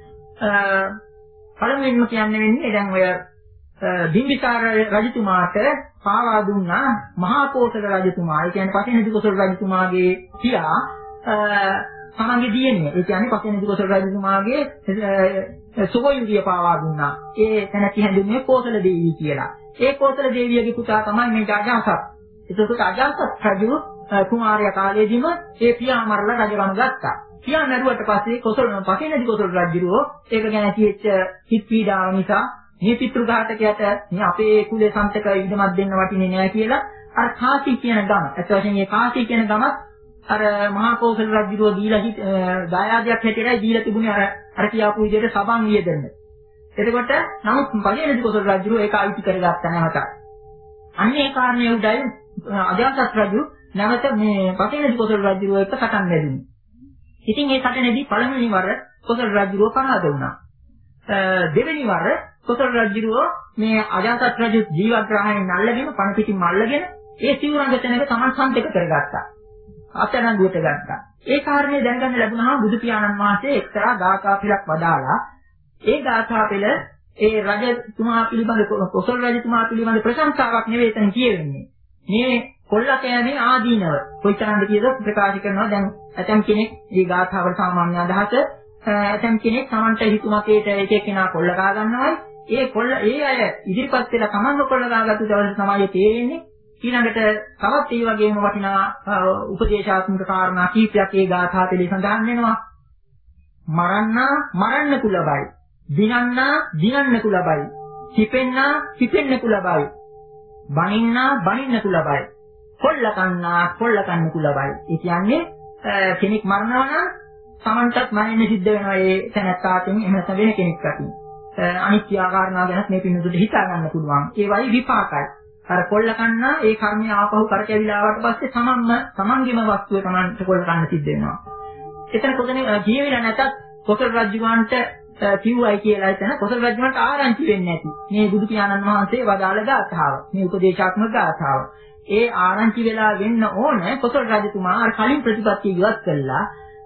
පළමුවෙන්ම කියන්න වෙන්නේ දැන් ඔය බිම්බිසාර රජතුමාට පාවා දුන්නා මහා කෝසල රජතුමා. ඒ කියන්නේ පසේනදි කොසල රජතුමාගේ පියා තමන්ගේ දියණිය. ඒ කියන්නේ පසේනදි කොසල රජතුමාගේ සොහොයුරිය පාවා දුන්නා. ඒ තැනැත්ති හැඳින්වෙන්නේ කෝසල දේවිය කියලා. ඒ කෝසල දේවියගේ පුතා තමයි මේ අජාසත්. ඒකට අජාසත් රජු කුමාරයා කාලේදීම ඒ පියා මරලා රජකම ගත්තා. පියා මරුවට පස්සේ කොසල පසේනදි කොසල රජුරෝ ඒක ගැන තියෙච්ච හිත් පීඩාව නිසා මේ පිතෘ ඝාතකයට මේ අපේ කුලේ සම්තක ඉදමක් දෙන්න වටින්නේ නැහැ කියලා අර කාසි කියන ගම. ඒත් වශයෙන් මේ කාසි කියන ගමත් අර මහා කෝසල රජුරෝ දීලා දායාදයක් හැටියටයි දීලා තිබුණේ අර අර කියාපු විදිහට සබන් වියදෙන්න. එතකොට නමුත් පළවෙනි කොසල රජුරෝ ඒක අයිති කරගත්තා නැවත. අන්න ඒ කාරණේ උඩයි අජාසත් රජු නැවත මේ පළවෙනි කොසල රජුරෝ එක්ක සටන් වැදුනේ. ඉතින් මේ සටනේදී පළවෙනි වර කොසල රජුරෝ පරාද වුණා. දෙවෙනි වර කොසල රජුරෝ මේ අජාසත් රජු ජීවග්‍රහණයෙන් අල්ලගෙන පණ පිටින් අල්ලගෙන ඒ සිවුරංග තැනක තමන් සම්පෙක කරගත්තා. අත්අඩංගුවට ගත්තා. ඒ කාරණේ දැනගන්න ලැබුණාම බුදු පියාණන් වහන්සේ එක්තරා ගාථා පිටක් වදාලා ඒ ගාථා පිළ ඒ රජතුමා පිළිබඳ කොසල් රජතුමා පිළිබඳ ප්‍රශංසාවක් නෙවෙයි එතන කියවෙන්නේ. මේ කොල්ලකෑමේ ආදීනව කොයිතරම්ද කියලා ප්‍රකාශ කරනවා. දැන් ඇතම් කෙනෙක් මේ ගාථාවල සාමාන්‍ය අදහස ඇතම් කෙනෙක් Tamanට හිතුමතේට එක එක්කෙනා කොල්ල ගා ගන්නවයි. ඒ කොල්ල ඒ අය ඉදිරිපත් වෙලා Tamanව කොල්ල ගාගත්තු දවසේ තමයි තේරෙන්නේ. ඊළඟට තවත් ඒ වගේම වටිනා උපදේශාත්මක කාරණා කීපයක් ඒ ගාථා පිළි සඳහන් වෙනවා. මරන්නා මරන්න කුලබයි. දිනන්නා දිනන්න කුලබයි. කිපෙන්නා කිපෙන්න කුලබයි. බනින්නා බනින්න කුලබයි. කොල්ල කන්නා කොල්ල කන්න කුලබයි. ඒ කියන්නේ කෙනෙක් මරනවා නම් Tamanටත් මනින්න සිද්ධ වෙනවා ඒ තැනත්තාටම එහෙම නැත්නම් වෙන කෙනෙක් අතින්. අනිත්‍ය ආකාරණා ගැන මේ පින්නතුට හිතා ගන්න පුළුවන්. ඒ වයි විපාකයි. අර කොල්ල කන්නා ඒ කර්මය ආපහු කරකැවිලා ආවට පස්සේ තමන්ම තමන්ගේම වස්තුව තමන්ට කොල්ල කන්න සිද්ධ වෙනවා. එතන කොතනේ ජීවිලා නැතත් කොසල් රජුවන්ට කිව්වයි කියලා එතන කොසල් රජුවන්ට ආරංචි වෙන්නේ නැති. මේ බුදු පියාණන් වහන්සේ වදාළ ගාථාව. මේ උපදේශාත්මක ගාථාව. ඒ ආරංචි වෙලා වෙන්න ඕන කොසල් රජතුමා අර කලින් ප්‍රතිපත්තිය ඉවත් කළා.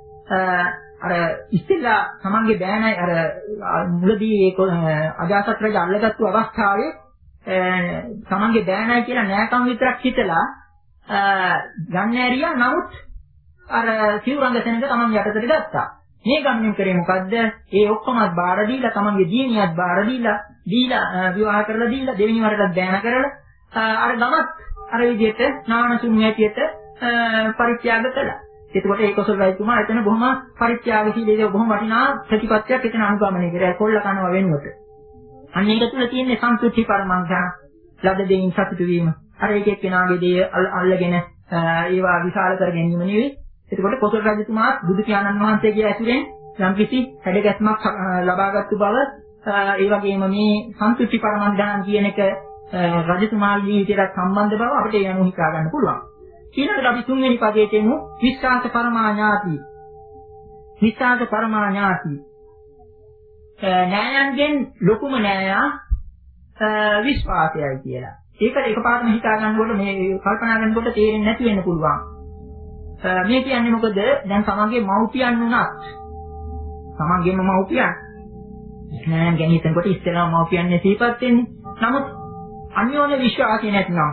අර ඉස්සෙල්ලා තමන්ගේ බෑනයි අර මුලදී ඒ අජාසත් රජු අල්ලගත්තු අවස්ථාවේ තමන්ගේ බෑනයි කියලා නෑකම් විතරක් හිතලා ගන්න ඇරියා. නමුත් අර සිවුරංග තැනක තමන් යටතට ගත්තා. මේ ගමනින් කරේ මොකද්ද? ඒ ඔක්කොමත් බාර දීලා තමන්ගේ දියණියත් බාර දීලා දීලා විවාහ කරලා දීලා දෙවෙනි වරටත් බෑන කරලා අර ගමත් අර විදිහට නානසුන් හැටියට පරිත්‍යාග කළා. එතකොට ඒ කොසල් රජතුමා එතන බොහොම පරිත්‍යාගශීලී බොහොම වටිනා ප්‍රතිපත්තියක් එතන අනුගමනය කරා. කොල්ල කනවා වෙනුවට. අන්න ඒක තුල තියෙන සන්තුෂ්ටි පරමංගන ලද දෙයින් සතුටු වීම. අර එක එක්කෙනාගේ දේ අල්ලගෙන ඒවා විශාල කර ගැනීම නෙවෙයි. එතකොට කොසල් රජතුමා බුදු පියාණන් වහන්සේගේ ඇසුරෙන් යම්කිසි හැඩගැස්මක් ලබාගත්තු බව ඒ වගේම මේ සන්තුෂ්ටි පරමංගන කියන එක රජතුමාගේ ජීවිතයට සම්බන්ධ බව අපිට ඒ අනුව හිතා ගන්න පුළුවන්. ඊළඟට අපි තුන්වෙනි පදයට එමු. විශ්වාස පරමාඥාති. විශ්වාස පරමාඥාති. නෑයන්ගෙන් ලොකුම නෑයා විශ්වාසයයි කියලා. ඒකට එකපාරටම හිතා ගන්නකොට මේ කල්පනා කරනකොට තේරෙන්නේ නැති වෙන්න පුළුවන්. මේ කියන්නේ මොකද? දැන් තමන්ගේ මව්පියන් උනත් තමන්ගේම මව්පියන් නෑයන් ගැන හිතනකොට ඉස්සෙල්ලාම මව්පියන්නේ සිහිපත් වෙන්නේ. නමුත් අන්‍යෝන්‍ය විශ්වාසය නැත්නම්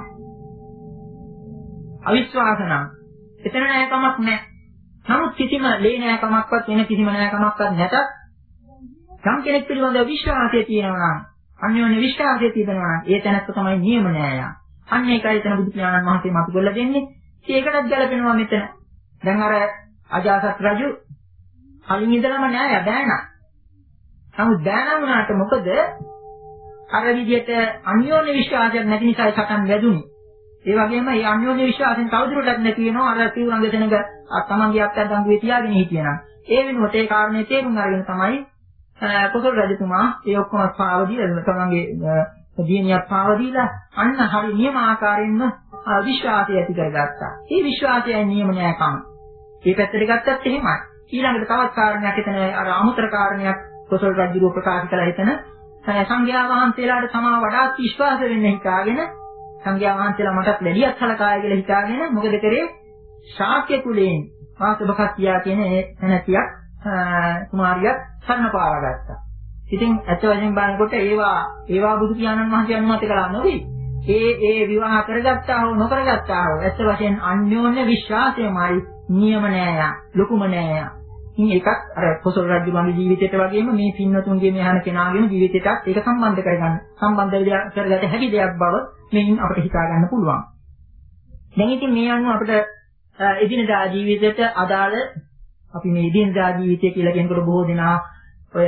අවිශ්වාස නම් එතන නෑකමක් නෑ. නමුත් කිසිම ලේ නෑකමක්වත් වෙන කිසිම නෑකමක්වත් නැතත් යම් කෙනෙක් පිළිබඳව විශ්වාසය තියෙනවා නම් අන්‍යෝන්‍ය විශ්වාසය තිබෙනවා නම් ඒ තැනත් තමයි නියම නෑයා. අන්න ඒකයි එතන බුදු පියාණන් වහන්සේ මතු කරලා දෙන්නේ. ඒකටත් ගැලපෙනවා මෙතන. දැන් අර අජාසත් රජු කලින් ඉඳලම නෑයා බෑනා. නමුත් බෑනා වුණාට මොකද? අර විදිහට අන්‍යෝන්‍ය විශ්වාසයක් නැති නිසා සටන් වැදුනේ. ඒ වගේම මේ අන්‍යෝන්‍ය විශ්වාසයෙන් තවදුරටත් නැති වෙනවා අර සිවුරංග දෙනක තමන්ගේ අත්දැකීම් තියාගෙන හිටියනම්. ඒ වෙනුවට ඒ කාරණේ තේරුම් අරගෙන තමයි කොසල් රජතුමා ඒ ඔක්කොම පාව දීලා තමන්ගේ දියණියක් පාව දීලා අන්න හරි නියම ආකාරයෙන්ම විශ්වාසය ඇති කරගත්තා. මේ විශ්වාසයයි නියම නෑකම. මේ පැත්තට ගත්තත් එහෙමයි. ඊළඟට තවත් කාරණයක් එතන අර අමුතර කාරණයක් කොසල් රජුව ප්‍රකාශ කළා එතන සංඝයා වහන්සේලාට තමා වඩාත් විශ්වාස වෙන්න හිතාගෙන සංඝයා වහන්සේලා මටත් වැඩියක් සලකාය කියලා හිතාගෙන මොකද කරේ? ශාක්‍ය කුලයෙන් වාසබකත්තියා කියන ඒ නැතියක් කුමාරියක් සරණ පාවා ගත්තා. ඉතින් ඇත්ත වශයෙන් බලනකොට ඒවා ඒවා බුදු පියාණන් වහන්සේ අනුමත කළා නෙවෙයි. ඒ ඒ විවාහ කරගත්තා හෝ නොකරගත්තා හෝ ඇත්ත වශයෙන් අන්‍යෝන්‍ය විශ්වාසයමයි නියම නෑයා, ලොකුම නෑයා. ඉතින් ඒකත් අර කොසල් රජුගේ ජීවිතයට වගේම මේ පින්වතුන්ගේ මේ අහන කෙනාගේම ජීවිතයටත් ඒක සම්බන්ධ කරගන්න සම්බන්ධ කරගත හැකි දෙයක් බව මෙයින් අපිට හිතා ගන්න පුළුවන්. දැන් ඉතින් මේ අනුව අපිට එදිනදා ජීවිතයට අදාළ අපි මේ එදිනදා ජීවිතය කියලා කියනකොට බොහෝ දෙනා ඔය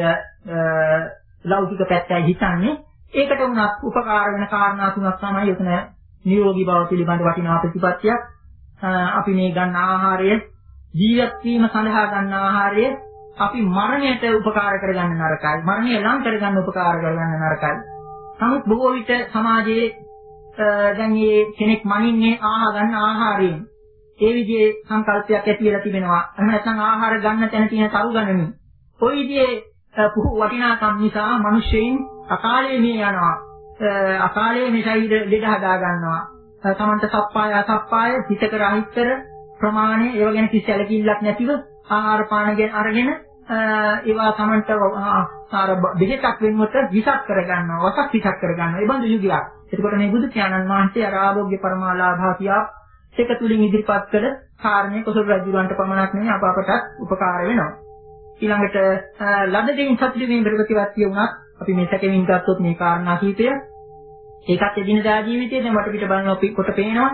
ලෞකික පැත්තයි හිතන්නේ. ඒකට උනත් උපකාර වෙන කාරණා තුනක් තමයි එතන නිරෝගී බව පිළිබඳ වටිනා ප්‍රතිපත්තියක්. අපි මේ ගන්න ආහාරය, ජීවත් වීම සඳහා ගන්න ආහාරය අපි මරණයට උපකාර කරගන්න නරකයි. මරණය ලං කරගන්න උපකාර කරගන්න නරකයි. නමුත් බොහෝ විට සමාජයේ දැන් මේ කෙනෙක් මනින්නේ ආහාර ගන්න ආහාරයෙන්. ඒ විදිහේ සංකල්පයක් ඇති වෙලා තිබෙනවා. එහෙම නැත්නම් ආහාර ගන්න තැන තියෙන තරු ගණනින්. ওই විදිහේ පුහු වටිනාකම් නිසා මිනිස්සෙයින් අකාලයේ මේ යනවා. අකාලයේ මේ ශරීර ලෙඩ හදා ගන්නවා. තමන්ට සප්පාය අසප්පාය හිතකර අහිතකර ප්‍රමාණය ඒව ගැන කිසි සැලකිල්ලක් නැතිව ආහාර පාන ගැන අරගෙන ඒවා තමන්ට ආහාර බෙහෙතක් වෙනුවට විසක් කරගන්නවා. වසක් විසක් කරගන්නවා. ඒ බඳු යුගයක්. එතකොට මේ බුදු පියාණන් වහන්සේ අර ආෝග්‍ය පරමාලාභාතියා එක තුලින් ඉදිරිපත් කළ කාරණේ කොසල් රජුලන්ට පමණක් නෙවෙයි අප අපටත් උපකාර වෙනවා. ඊළඟට ලද දෙයින් සතුටු වීම ප්‍රතිපත්තිය වුණත් අපි මේ සැකෙමින් ගත්තොත් මේ කාරණා කීපය ඒකත් එදිනදා ජීවිතයේ දැන් වට පිට බලනවා කොට පේනවා.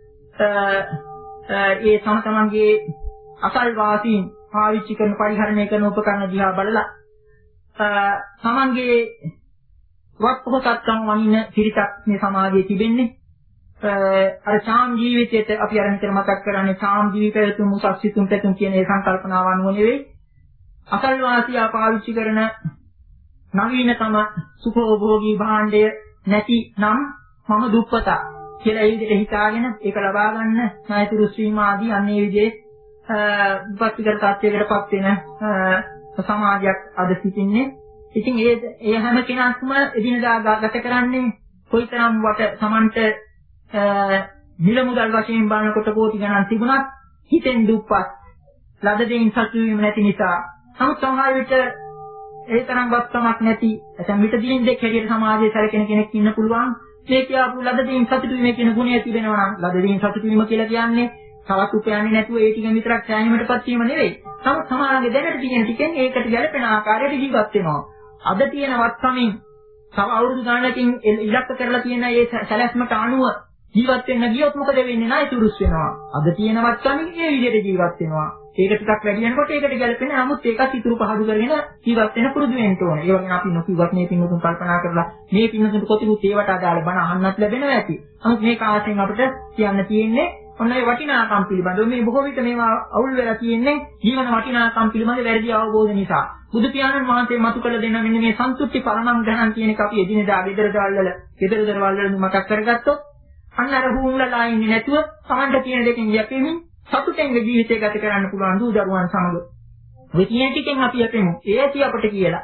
ඒ තම තමන්ගේ අසල්වාසීන් පාවිච්චි කරන පරිහරණය කරන උපකරණ දිහා බලලා තමන්ගේ වත් පොහසත්කම් වනින පිරිසක් මේ සමාජයේ තිබෙන්නේ. අර සාම් ජීවිතයට අපි අර හිතන මතක් කරන්නේ සාම් ජීවිතයතුම් උසස් සිතුම් පැතුම් කියන ඒ සංකල්පනාව අනුව නෙවෙයි. අසල්වාසියා පාවිච්චි කරන නවීනතම සුඛෝභෝගී භාණ්ඩය නැති නම් මම දුප්පත කියලා ඒ විදිහට හිතාගෙන ඒක ලබා ගන්න ණයතුරු ශ්‍රීම ආදී අන්නේ විදිහේ විපත්තිකර තත්ත්වයකටපත් වෙන සමාජයක් අද සිටින්නේ. ඉතින් ඒ ඒ හැම කෙනාක්ම එදිනදා ගත කරන්නේ කොයිතරම් වට Tamanට මිල මුදල් වශයෙන් බලනකොට කෝටි ගණන් තිබුණත් හිතෙන් දුප්පත් ලද දෙයින් සතුටු වීම නැති නිසා. නමුත් සමහර විට ඒ තරම් වත්කමක් නැති නැත්නම් විත දින දෙක හැටියට සමාජයේ සැලකෙන කෙනෙක් ඉන්න පුළුවන්. මේ කියපු ලද දෙයින් සතුටු වීම කියන ගුණය තිබෙනවා නම් ලද දෙයින් සතුටු වීම කියලා කියන්නේ තවත් උපයන්නේ නැතුව ඒ ටිකෙන් විතරක් සෑහීමටපත් වීම නෙවෙයි. නමුත් සමහරගේ දැනට තියෙන ටිකෙන් ඒකට ගැලපෙන ආකාරයට ජීවත් වෙනවා. අද තියෙන වත්කමින් තව අවුරුදු ගණනකින් ඉලක්ක කරලා තියෙන ඒ සැලැස්මට අනුව ජීවත් වෙන්න ගියොත් මොකද වෙන්නේ? ණය තුරුස් වෙනවා. අද තියෙන වත්කමින් ඒ විදිහට ජීවත් වෙනවා. ඒක ටිකක් වැඩි වෙනකොට ඒකට ගැලපෙන නමුත් ඒකත් ඉතුරු පහදු කරගෙන ජීවත් වෙන පුරුදු වෙන්න ඕනේ. ඒ වගේම අපි නොකියවත් මේ පින්නතුන් කල්පනා කරලා මේ පින්නතුන් කොතිකුත් ඒවට අදාළ බණ අහන්නත් ලැබෙනවා ඇති. නමුත් මේ කාලෙන් අපිට කියන්න තියෙන්නේ ඔන්න ඒ වටිනාකම් පිළිබඳව මේ බොහෝ විට මේවා අවුල් වෙලා තියෙන්නේ ජීවන වටිනාකම් පිළිබඳ වැරදි අවබෝධ නිසා. බුදු පියාණන් වහන්සේ මතු කළ දෙන මෙන්න මේ සන්තුෂ්ටි පරමං ග්‍රහණ කියන එක අපි එදිනෙදා ගෙදර දවල් වල ගෙදර දවල් වල මතක් කරගත්තොත් අන්න අර හුම්ලලා ඉන්නේ නැතුව Tamanට තියෙන දෙකෙන් යැපෙමින් සතුටෙන් ජීවිතය ගත කරන්න පුළුවන් දූ දරුවන් සමග. ඔය කියන ටිකෙන් අපි යපෙමු. ඒ ඇති අපට කියලා.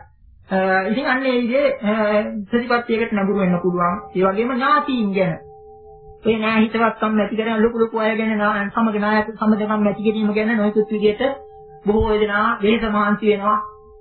ඉතින් අන්න ඒ විදිහේ ප්‍රතිපත්තියකට නැඹුරු වෙන්න පුළුවන්. ඒ වගේම ඥාතීන් ගැන. ඒ නෑ හිතවත්කම් නැති කරන ලොකු ලොකු අය ගැන සමග නායක සම්බන්ධකම් නැති කිරීම ගැන නොයෙකුත් විදිහට බොහෝ වේදනා වෙහෙස මහන්සි වෙනවා.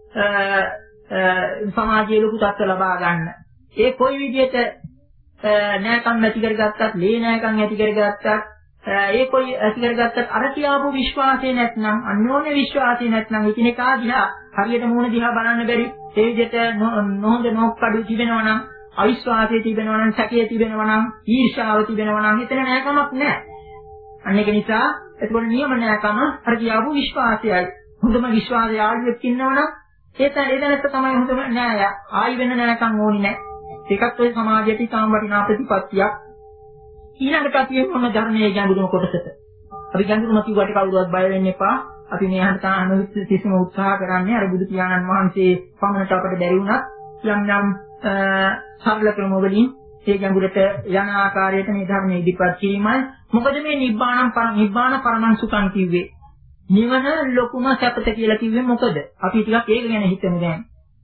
සමාජයේ ලොකු තත්ත්ව ලබා ගන්න. ඒ කොයි විදිහට නෑකම් නැති කරගත්තත්, ලේ නෑකම් ඇති කරගත්තත්, ඒ කොයි ඇති කරගත්තත් අර කියාපු විශ්වාසය නැත්නම්, අන්‍යෝන්‍ය විශ්වාසය නැත්නම් එකිනෙකා දිහා හරියට මූණ දිහා බලන්න බැරි, ඒ විදිහට නොහොඳ නොකඩු තිබෙනවා නම්, අවිශ්වාසය තිබෙනවා නම්, සැකය තිබෙනවා නම්, ඊර්ෂ්‍යාව තිබෙනවා නම් එතන නෑකමක් නෑ. අන්න ඒක නිසා එතකොට නියම නෑකම අර කියාපු විශ්වාසයයි. හොඳම විශ්වාසය යාළුවෙක් ඉන්නවනම් ඒත ඒදැනස්ස තමයි හොඳම නෑය. ආයි වෙන නෑකම් ඕනි නෑ. ඒකත් ඔය සමාජයට ඉතාම වටිනා ප්‍රතිපත්තියක්. ඊළඟට අපි මොන ධර්මයේ ගැඹුරුම කොටසට. අපි ගැඹුරුම කිව්වට කවුරුවත් බය වෙන්න එපා. අපි මේ අහන තාන කිසිම උත්සාහ කරන්නේ අර බුදු පියාණන් වහන්සේ පමණට අපට බැරි වුණත් යම් යම් සරල ක්‍රම වලින් ඒ ගැඹුරට යන ආකාරයට මේ ධර්මයේ ඉදිරිපත් කිරීමයි. මොකද මේ නිබ්බාණම් නිබ්බාණ පරමං සුඛං කිව්වේ. නිවන ලොකුම සැපත කියලා කිව්වේ මොකද? අපි ටිකක් ඒක ගැන හිතමු දැන්.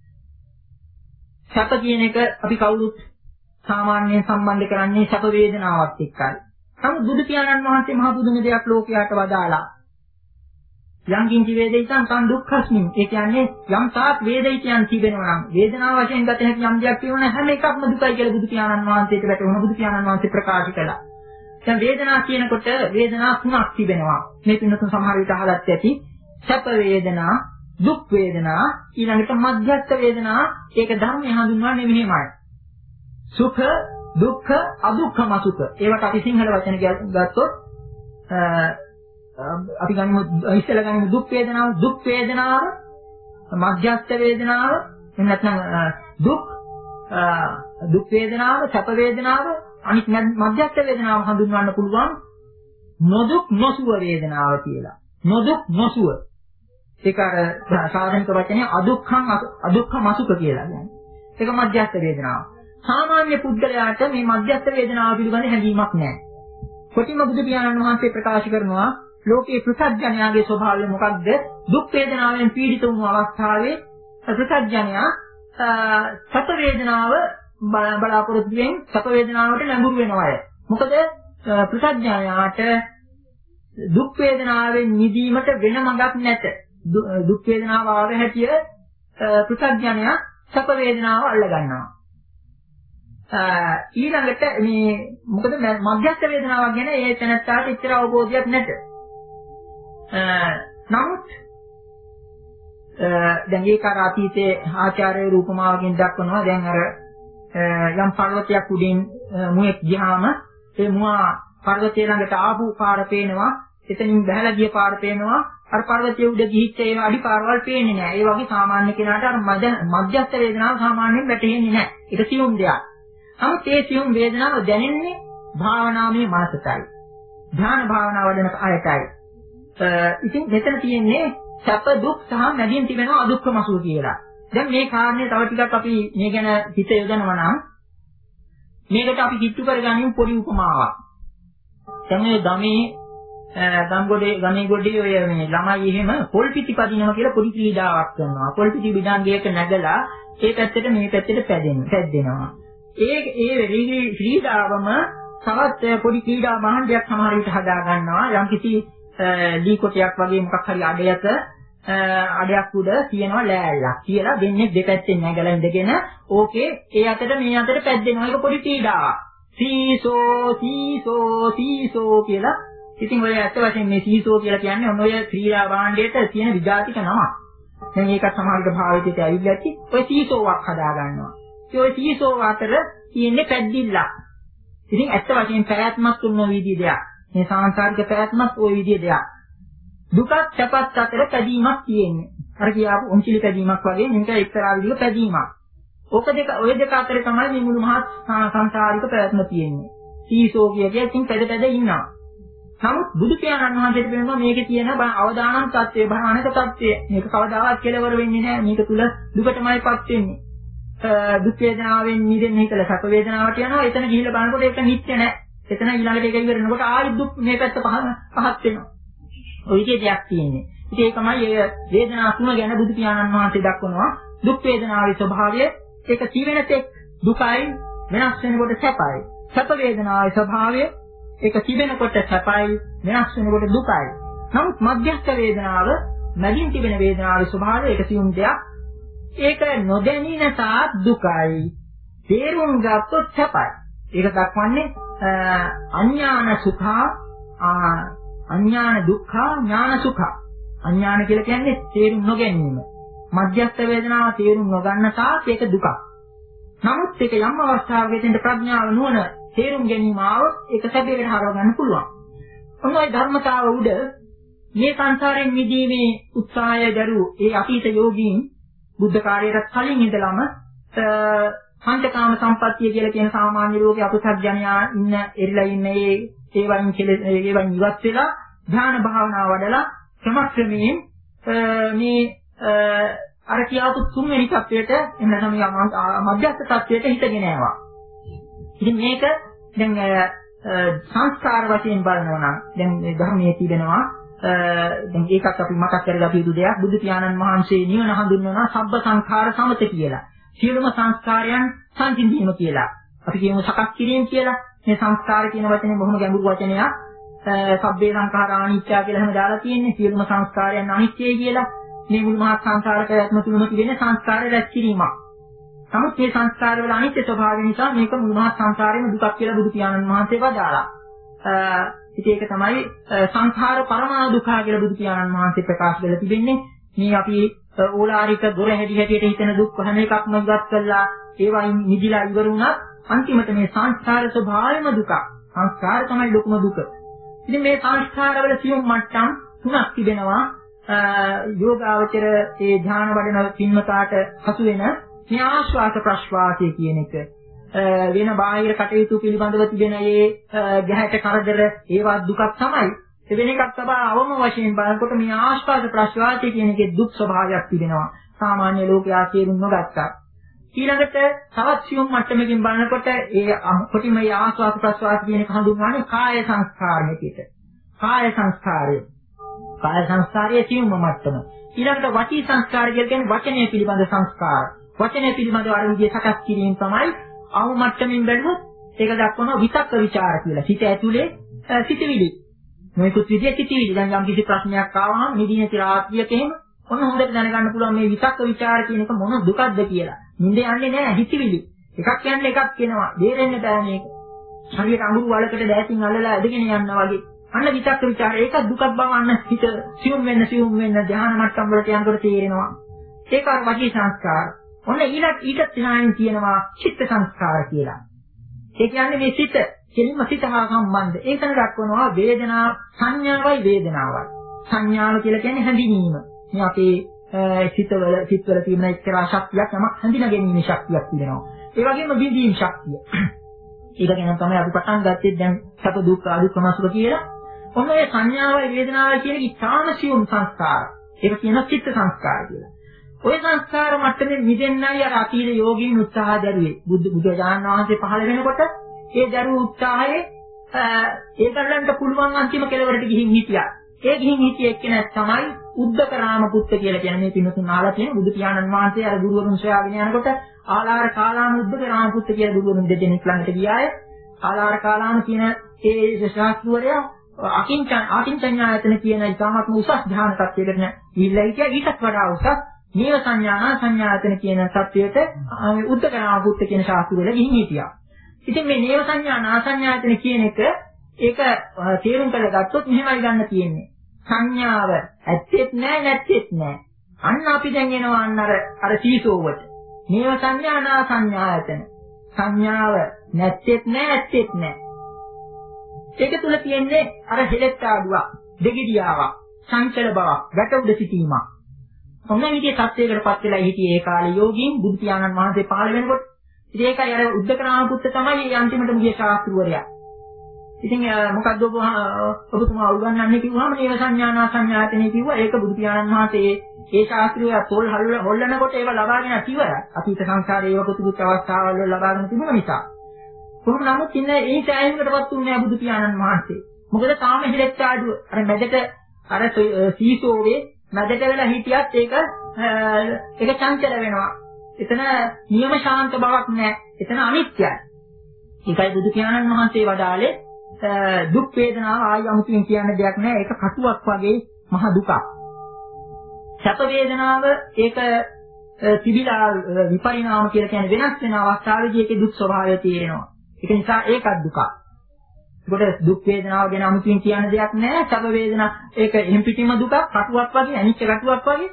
සැප කියන එක අපි කවුරුත් සාමාන්‍යයෙන් සම්බන්ධ කරන්නේ සැප වේදනාවත් එක්කයි. නමුත් බුදු පියාණන් වහන්සේ මහ බුදුම දෙයක් ලෝකයට වදාලා. යම් කිංචි වේදිතං තං දුක්ඛස්මින්. ඒ කියන්නේ යම් තාක් වේදිතයන් තිබෙනවා නම් වේදනාව වශයෙන් ගත හැකි යම් දෙයක් තියෙනවා හැම එකක්ම දුකයි කියලා බුදු පියාණන් වහන්සේට වැටුණා. බුදු පියාණන් වහන්සේ ප්‍රකාශ කළා. දැන් වේදනාව කියනකොට වේදනා තුනක් තිබෙනවා. මේ තුනතුන් සමහර විට අහලත් ඇති. සැප වේදනා, දුක් වේදනා, ඊළඟට මධ්‍යස්ථ වේදනා. ඒක ධර්මයේ හඳුන්වන්නේ මෙහෙමයි. සුඛ, දුක්ඛ, අදුක්ඛම සුඛ. ඒවට අපි සිංහල වචන ගත්තොත් අපි ගනිමු ඉස්සෙල්ලා ගනිමු දුක් වේදනාව, දුක් වේදනාව, මධ්‍යස්ථ වේදනාව, එහෙම නැත්නම් දුක් දුක් වේදනාව, සැප වේදනාව, අනිත් මධ්‍යස්ථ වේදනාව හඳුන්වන්න පුළුවන් නොදුක් නොසුව වේදනාව කියලා. නොදුක් නොසුව. ඒක අර සාධනික වචනේ අදුක්ඛං අදුක්ඛම සුඛ කියලා කියන්නේ. ඒක මධ්‍යස්ථ වේදනාව. සාමාන්‍ය පුද්ගලයාට මේ මධ්‍යස්ථ වේදනාව පිළිබඳ හැඟීමක් නැහැ. කොටිම බුදු පියාණන් වහන්සේ ප්‍රකාශ කරනවා ලෝකේ පෘථග්ජනයාගේ ස්වභාවය මොකක්ද? දුක් වේදනාවෙන් පීඩිත වුණු අවස්ථාවේ පෘථග්ජනයා සැප වේදනාව බලාපොරොත්තු වෙන සැප වේදනාවට ලැබුරු වෙනවා. මොකද පෘථග්ජනයාට දුක් වේදනාවෙන් නිදීමට වෙන මඟක් නැත. දුක් වේදනාව ආව හැටිය පෘථග්ජනයා සැප වේදනාව අල්ල ගන්නවා. ඊළඟට මේ මොකද මධ්‍යස්ථ වේදනාවක් ගැන ඒ තැනත්තාට එච්චර අවබෝධයක් නැත. නමුත් දැන් ඒක අර අතීතයේ ආචාර්ය රූපමාවකින් දක්වනවා. දැන් අර යම් පර්වතයක් උඩින් මුවෙක් ගියාම ඒ මුවා පර්වතය ළඟට ආපු පාර පේනවා. එතනින් බහැලා ගිය පාර පේනවා. අර පර්වතයේ උඩ ගිහිච්ච ඒ අඩි පාරවල් පේන්නේ නැහැ. ඒ වගේ සාමාන්‍ය කෙනාට අර මධ්‍යස්ථ වේදනාව සාමාන්‍යයෙන් වැටහෙන්නේ නැහැ. ඒක සියුම් දෙයක්. නමුත් ඒ සියුම් වේදනාව දැනෙන්නේ භාවනාමය මනසටයි. ධ්‍යාන භාවනාව වඩන අයටයි. ඉතින් මෙතන තියෙන්නේ සැප දුක් සහ මැදින් තිබෙන අදුක්ඛම සුඛ කියලා. දැන් මේ කාරණේ තව ටිකක් අපි මේ ගැන හිත යොදනවා නම් මේකට අපි කිට්ටු කරගනිමු පොඩි උපමාවක්. දැන් මේ ගමේ ගම්ගොඩේ ගමේ ගොඩේ ඔය මේ ළමයි එහෙම පොල් පිටි පදිනවා කියලා පොඩි ක්‍රීඩාවක් කරනවා. පොල් පිටි බිඩංගයක නැගලා ඒ පැත්තට මේ පැත්තට පැදෙන්න පැද්දෙනවා. ඒ ඒ ක්‍රීඩාවම තවත් පොඩි ක්‍රීඩා භාණ්ඩයක් සමහර විට හදා ගන්නවා. යම්කිසි දී කොටයක් වගේ මොකක් හරි අඩයක අඩයක් උඩ තියෙනවා ලෑල්ලක් කියලා දෙන්නේ දෙපැත්තෙන් නැගලා ඉඳගෙන ඕකේ ඒ අතට මේ අතට පැද්දෙනවා. ඒක පොඩි ක්‍රීඩාවක්. සීසෝ සීසෝ සීසෝ කියලා. ඉතින් ඔය ඇත්ත වශයෙන්ම මේ සීසෝ කියලා කියන්නේ ඔන්න ඔය ක්‍රීඩා භාණ්ඩයට තියෙන විජාතික නමක්. දැන් ඒක සමහර විට භාවිතයට ඇවිල්ලා ඇති. ඔය සීසෝවක් හදා ගන්නවා. ඒ ඔය සීසෝ අතර තියෙන්නේ පැද්දිල්ලක්. ඉතින් ඇත්ත වශයෙන් පැවැත්මක් තුන විදිහේ දෙයක්. මේ සාංශාරික පැවැත්මක් ওই විදිහේ දෙයක්. දුකත් සැපත් අතර පැදීමක් තියෙන්නේ. අර කියාපු උන්චිලි පැදීමක් වගේ මේක එක්තරා විදිහක පැදීමක්. ඕක දෙක ඔය දෙක අතර තමයි මේ මුළු මහත් සංසාරික පැවැත්ම තියෙන්නේ. සීසෝ කියකිය ඉතින් පැද පැද ඉන්නවා. නමුත් බුදු පියාණන් වහන්සේට කියනවා මේකේ තියෙන අවදානම් තත්ත්වය, භයානක තත්ත්වය. මේක කවදාවත් කෙලවර වෙන්නේ නැහැ. මේක තුල දුකටමයිපත් වෙන්නේ. දුක් වේදනාවෙන් මිදෙන්න හිතලා සැප වේදනාවට යනවා. එතන ගිහිල්ලා බලනකොට ඒක නිත්‍ය නැහැ. එතන ඊළඟට ඒක ඉවරනකොට ආයෙත් දුක් මේ පැත්ත පහ පහත් වෙනවා. ඔය විදිහේ දෙයක් තියෙන්නේ. ඉතින් ඒකමයි ඒ වේදනා තුන ගැන බුදු පියාණන් වහන්සේ දක්වනවා. දුක් වේදනාවේ ස්වභාවය ඒක කිවෙන තෙක් දුකයි වෙනස් වෙනකොට සැපයි. සැප වේදනාවේ ස්වභාවය ඒක තිබෙනකොට සැපයි වෙනස් වෙනකොට දුකයි. නමුත් මධ්‍යස්ථ වේදනාව මැදින් තිබෙන වේදනාවේ ස්වභාවය ඒක සියුම් දෙයක්. ඒක නොදැනින තාක් දුකයි. තේරුම් ගත්තොත් සැපයි. ඒක දක්වන්නේ අඥාන සුඛා අඥාන දුක්ඛා ඥාන සුඛා. අඥාන කියලා කියන්නේ තේරුම් නොගැනීම. මධ්‍යස්ථ වේදනාව තේරුම් නොගන්න තාක් ඒක දුකක්. නමුත් ඒක යම් අවස්ථාවකදී ප්‍රඥාව නුවණ තේරුම් ගැනීම ආවොත් ඒක සැපයකට හරව ගන්න පුළුවන්. ඔන්නෝයි ධර්මතාව උඩ මේ සංසාරයෙන් මිදීමේ උත්සාහය දරූ ඒ අතීත යෝගීන් බුද්ධ කාලයට කලින් ඉඳලම පංචකාම සම්පත්තිය කියලා කියන සාමාන්‍ය ලෝකයේ අපසත්ජනයා ඉන්න එරිලා ඉන්න ඒ ඒවන් කෙලෙස් ඒවන් ඉවත් වෙලා ධ්‍යාන භාවනාව වඩලා ක්‍රමක්‍රමයෙන් මේ අර කියාපු තුන්වෙනි තත්වයට එන්න තමයි මධ්‍යස්ථ තත්වයට හිතගෙන යනවා. ඉතින් මේක දැන් සංස්කාර වශයෙන් බලනවා නම් දැන් මේ ධර්මයේ තිබෙනවා දැන් ඒකත් අපි මතක් කරගත යුතු දෙයක්. බුදු පියාණන් වහන්සේ නිවන හඳුන්වනවා සබ්බ සංඛාර සමත කියලා. සියලුම සංස්කාරයන් සංසිඳීම කියලා. අපි කියමු සකස් කිරීම කියලා. මේ සංස්කාර කියන වචනේ බොහොම ගැඹුරු වචනයක්. සබ්බේ සංඛාරා අනිත්‍ය කියලා හැම දාලා තියෙන්නේ. සියලුම සංස්කාරයන් අනිත්‍යයි කියලා. මේ මුළු මහත් සංස්කාරක ඇත්ම තුනම තිබෙන සංස්කාර රැස් කිරීමක්. නමුත් මේ සංස්කාර වල අනිත්‍ය ස්වභාවය නිසා මේක මුළු මහත් සංස්කාරෙම දුකක් කියලා බුදු පියාණන් වහන්සේ වදාළා. ඉතින් ඒක තමයි සංඛාර පරමාණු දුක්ඛ කියලා බුදු පියාණන් වහන්සේ ප්‍රකාශ කරලා තිබෙන්නේ. මේ අපි ඕලාරික දොර හැදි හැටියට හිතන දුක් හැම එකක්ම ඉවත් කළා ඒවයින් නිදිලා ඉවර වුණත් අන්තිමට මේ සංස්කාර ස්වභාවයම දුක. සංස්කාර තමයි ලොකුම දුක. ඉතින් මේ සංස්කාරවල සියුම් මට්ටම් තුනක් තිබෙනවා. යෝගාවචර ඒ ධ්‍යාන වඩන පින්මතාට හසු වෙන මේ ආශ්වාස ප්‍රශ්වාසය කියන එක වෙන බාහිර කටයුතු පිළිබඳව තිබෙන ඒ ගැහැට කරදර ඒවත් දුකක් තමයි. ඒ වෙන එකක් තමයි අවම වශයෙන් බලනකොට මේ ආශ්වාස ප්‍රශ්වාසය කියන එකේ දුක් ස්වභාවයක් තිබෙනවා. සාමාන්‍ය ලෝකයා තේරුම් නොගත්තා. ඊළඟට තවත් සියුම් මට්ටමකින් බලනකොට ඒ කොටිම මේ ආශ්වාස ප්‍රශ්වාස කියන එක හඳුන්වන්නේ කාය සංස්කාර හැටියට. කාය සංස්කාරය. කාය සංස්කාරයේ සියුම් මට්ටම. ඊළඟට වචී සංස්කාර කියන්නේ වචනය පිළිබඳ සංස්කාර. වචනය පිළිබඳව අර විදිහේ සකස් කිරීම තමයි අවම මට්ටමින් බැලුවොත් ඒක දක්වනවා විතක්ක ਵਿਚාර කියලා. සිත ඇතුලේ සිතවිලි. මේකුත් විදිහේ සිතවිලි. දැන් යම් කිසි ප්‍රශ්නයක් ආවම නිදින රාත්‍රියක එහෙම ඔන්න හොඳට දැනගන්න පුළුවන් මේ විතක්ක ਵਿਚාර කියන එක මොන දුකක්ද කියලා. නිින්ද යන්නේ නැහැ හිතවිලි. එකක් කියන්නේ එකක් කියනවා. බේරෙන්න බෑ මේක. හරියට අඟුරු වලකට දැසින් අල්ලලා ඇදගෙන යනවා වගේ. අන්න විතක්ක ਵਿਚාර ඒක දුකක් බව අන්න හිත සියුම් වෙන්න සියුම් වෙන්න ධ්‍යාන මට්ටම් වලට යනකොට තේරෙනවා. ඒක අර වචී සංස්කාර. ඔන්න ඊළඟ ඊට තිනායින් කියනවා චිත්ත සංස්කාර කියලා. ඒ කියන්නේ මේ සිත, කෙලින්ම සිත හා සම්බන්ධ. ඒකන දක්වනවා වේදනා සංඥාවයි වේදනාවයි. සංඥාව කියලා කියන්නේ හැඳිනීම. මේ අපේ සිතවල සිත්වල තියෙන එක්තරා ශක්තියක් යමක් හඳුනා ගැනීමේ ශක්තියක් තියෙනවා. ඒ වගේම විඳීම් ශක්තිය. ඒක ගැන තමයි අපි පටන් ගත්තේ දැන් සැප දුක් ආදුක්කම සුඛ කියලා. ඔන්න ඒ සංඥාවයි වේදනාවයි කියන ඉතාම සියුම් සංස්කාර. ඒක කියනවා චිත්ත සංස්කාර කියලා. ඔය සංස්කාර මට්ටමේ මිදෙන්නයි අර අතීත යෝගීන් උත්සාහ දරුවේ. බුදු බුදුජානක වහන්සේ පහළ වෙනකොට ඒ දරුවෝ උත්සාහයේ ඒකලන්ට පුළුවන් අන්තිම කෙලවරට ගිහින් හිටියා. ඒ ගිහින් හිටිය එක්කෙනෙක් තමයි උද්දකරාම පුත්ත කියලා කියන මේ පින්තුන් අහලා තියෙන බුදු පියාණන් වහන්සේ අර ගුරුවරුන් සොයාගෙන යනකොට ආලාර කාලාම උද්දකරාම පුත්ත කියලා ගුරුවරුන් දෙදෙනෙක් ළඟට ගියාය. ආලාර කාලාම කියන ඒ ශාස්ත්‍රවරයා අකින්ච අකින්චඤ්ඤායතන කියන ඉතාමත්ම උසස් ධ්‍යාන තත්ත්වයකට ගිහිල්ලා හිටියා. ඊටත් වඩා උසස් නීව සංඥානා සංඥායතන කියන තත්ත්වයට උද්දකරාම පුත්ත කියන ශාස්ත්‍රවල ගිහින් හිටියා. ඉතින් මේ නේව සංඥා නාසඤ්ඤායතන කියන එක ඒක තේරුම් කරගත්තොත් මෙහෙමයි ගන්න තියෙන්නේ. සංඥාව ඇත්තෙත් නෑ නැත්තෙත් නෑ. අන්න අපි දැන් එනවා අන්න අර අර සීසෝවට. නේව සංඥා නාසඤ්ඤායතන. සංඥාව නැත්තෙත් නෑ ඇත්තෙත් නෑ. ඒක තුල තියෙන්නේ අර හෙලෙත් ආඩුවක්, දෙගිඩියාවක්, සංකල බවක්, වැට උඩ සිටීමක්. ඔන්න විදිහේ තත්ත්වයකටපත් වෙලා හිටියේ ඒ කාලේ යෝගීන් බුදු පියාණන් වහන්සේ පහළ වෙනකොට. ඉතින් ඒකයි අර උද්දකරාම පුත්ත තමයි අන්තිමටම ගිය ශාස්ත්‍රවරයා. ඉතින් මොකද්ද ඔබ ඔබතුමා උගන්වන්නේ කිව්වම නේව සංඥානා සංඥාතනේ කිව්වා. ඒක බුදු පියාණන් වහන්සේ ඒ ශාස්ත්‍රය තොල් හොල්ලනකොට ඒව ලබාගෙන තිබුණා. අතීත සංසාරයේ ඒව පුදුත් අවස්ථාවල් වල ලබාගෙන තිබුණ නිසා. කොහොම නමුත් ඉන්නේ ඒ සෑහීමකටපත් උන්නේ බුදු පියාණන් වහන්සේ. මොකද තාම හිලෙත් ආඩුව. අර මැදට අර සීසෝවේ මැදට වෙලා හිටියත් ඒක ඒක චංචල වෙනවා. එතන නියම ශාන්ත බවක් නැහැ. එතන අනිත්‍යයි. ඒකයි බුදු පියාණන් වහන්සේ වදාළේ දුක් වේදනාව ආයි අමුතුවෙන් කියන්න දෙයක් නැහැ. ඒක කටුවක් වගේ මහ දුකක්. සැප වේදනාව ඒක තිබිලා විපරිණාම කියලා කියන්නේ වෙනස් වෙන අවස්ථාවේදී ඒකේ දුක් ස්වභාවය තියෙනවා. ඒක නිසා ඒකත් දුකක්. ඒකට දුක් වේදනාව ගැන අමුතුවෙන් කියන්න දෙයක් නැහැ. සැප වේදනා ඒක එම් පිටිම දුකක්, කටුවක් වගේ, අනිත්‍ය කටුවක් වගේ.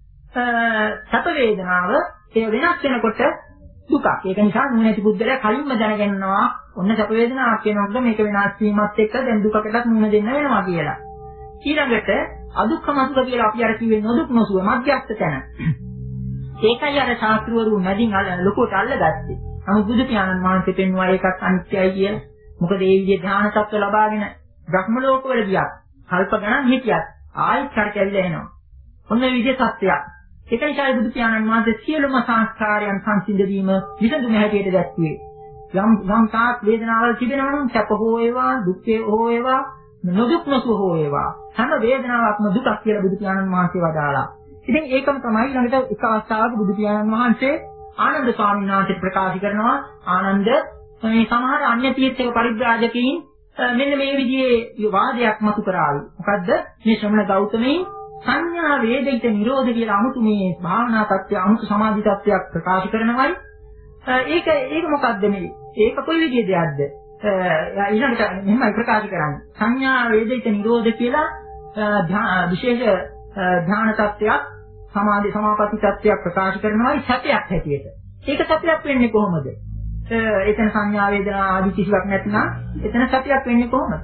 සැප වේදනාව ඒ වෙනස් වෙනකොට දුකක්. ඒක නිසා නුවණැති බුද්ධලයා කලින්ම දැනගන්නවා ඔන්න සැප වේදනාවක් වෙනකොට මේක වෙනස් වීමත් එක්ක දැන් දුකකටත් නුවණ දෙන්න වෙනවා කියලා. ඊළඟට අදුක්ඛම සුඛ කියලා අපි අර කිව්වේ නොදුක් නොසුව මධ්‍යස්ථ තැන. ඒකයි අර ශාස්ත්‍රවරු මැදින් ලොකුට අල්ලගත්තේ. නමුත් බුදු පියාණන් වහන්සේ පෙන්වුවා ඒකත් අනිත්‍යයි කියලා. මොකද ඒ විදිහේ ධ්‍යාන තත්ත්ව ලබාගෙන බ්‍රහ්ම ලෝකවල ගියත්, කල්ප ගණන් හිටියත් ආයෙත් කරකැවිලා එනවා. ඔන්න ඒ විදිහේ සත්‍යයක්. ඒක නිසා බුදු පියාණන් වහන්සේ සියලුම සංස්කාරයන් සංසිඳ වීම විසඳුම හැටියට දැක්ුවේ. යම් යම් තාක් වේදනාවල් තිබෙනවා නම් සැප හෝ වේවා, දුක් හෝ වේවා, නොදුක් නොසුව හෝ වේවා, හැම වේදනාවක්ම දුකක් කියලා බුදු පියාණන් වහන්සේ වදාළා. ඉතින් ඒකම තමයි ළඟට එක අවස්ථාවක බුදු පියාණන් වහන්සේ ආනන්ද ස්වාමීන් වහන්සේ ප්‍රකාශ කරනවා ආනන්ද මේ සමහර අන්‍ය තීර්ථක පරිබ්‍රාජකයින් මෙන්න මේ විදිහේ වාදයක් මතු කරාවි. මොකද්ද? මේ ශ්‍රමණ ගෞතමයන් සංඥා වේදිත නිරෝධ කියලා 아무තු මේ භාවනා තත්ත්වය 아무තු සමාධි තත්ත්වයක් ප්‍රකාශ කරනවායි. ඒක ඒක මොකද්ද මේ? ඒක කොයි විදිහේ දෙයක්ද? ඊළඟට මෙහෙමයි ප්‍රකාශ කරන්නේ. සංඥා වේදිත නිරෝධ කියලා විශේෂ ධ්‍යාන තත්ත්වයක් සමාධි සමාපatti තත්ත්වයක් ප්‍රකාශ කරනවායි සත්‍යයක් හැටියට. ඒක සත්‍යයක් වෙන්නේ කොහොමද? එතන සංඥා වේදනා ආදී කිසිවක් නැත්නම් එතන සත්‍යයක් වෙන්නේ කොහොමද?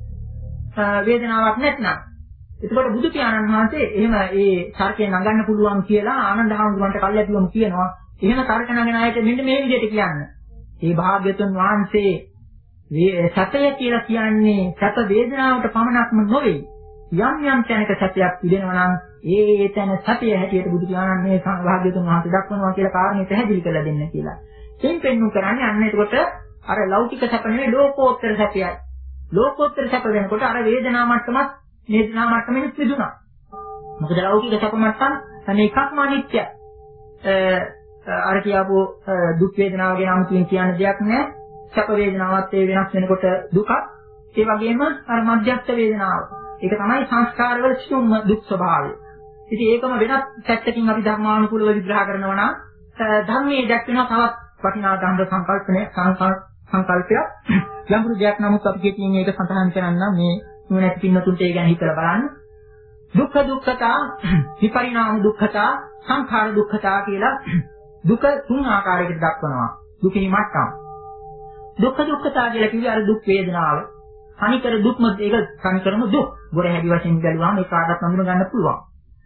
වේදනාවක් නැත්නම් එතකොට බුදු පියාණන් වහන්සේ එහෙම ඒ තර්කේ නගන්න පුළුවන් කියලා ආනන්ද හාමුදුරන්ට කල්ැතුවම කියනවා. එහෙම තර්ක නගන අයට මෙන්න මේ විදිහට කියන්න. මේ භාග්‍යතුන් වහන්සේ සත්‍යය කියලා කියන්නේ සත වේදනාවට පමණක්ම නොවේ. යම් යම් තැනක සත්‍යයක් පිළිනවා නම් ඒ තැන සත්‍ය හැටියට බුදු පියාණන් මේ භාග්‍යතුන් වහන්සේ දක්වනවා කියලා කාරණේ පැහැදිලි කරලා දෙන්න කියලා. එයින් පෙන්වු කරන්නේ අන්න එතකොට අර ලෞකික සැප නෙවෙයි ලෝකෝත්තර සැපයයි. ලෝකෝත්තර සැප වෙනකොට අර වේදනා මට්ටමත් වේදනා මට්ටමෙන් පිදුණා. මොකද ලෞකික සැප මට්ටම් අනේ එකක්ම අනිත්‍යයි. අර කියපෝ දුක් වේදනාව ගැන අමුතුවෙන් කියන්න දෙයක් නැහැ. සැප වේදනාවත් ඒ වෙනස් වෙනකොට දුකක්. ඒ වගේම අර මධ්‍යස්ථ වේදනාව. ඒක තමයි සංස්කාරවල සියුම් දුක් ස්වභාවය. ඉතින් ඒකම වෙනත් පැත්තකින් අපි ධර්මානුකූලව විග්‍රහ කරනවා නම් ධර්මයේ දැක්වෙන තවත් වටිනා ධම්ම සංකල්පනය සංකල්පයක් ලැබුරු දෙයක් නමුත් අපි කියන්නේ ඒක සඳහන් කරන්න මේ නුවණැති පින්නතුන්ට ඒ ගැන හිතලා බලන්න. දුක්ඛ දුක්ඛතා, විපරිණාම දුක්ඛතා, සංඛාර දුක්ඛතා කියලා දුක තුන් ආකාරයකට දක්වනවා. දුකේ මට්ටම්. දුක්ඛ දුක්ඛතා කියලා කිව්වේ අර දුක් වේදනාව. කනිකර දුක්ම ඒක කනිකරම දුක්. ගොඩ හැදි වශයෙන් බැලුවාම ඒක කාටවත් හඳුන ගන්න පුළුවන්.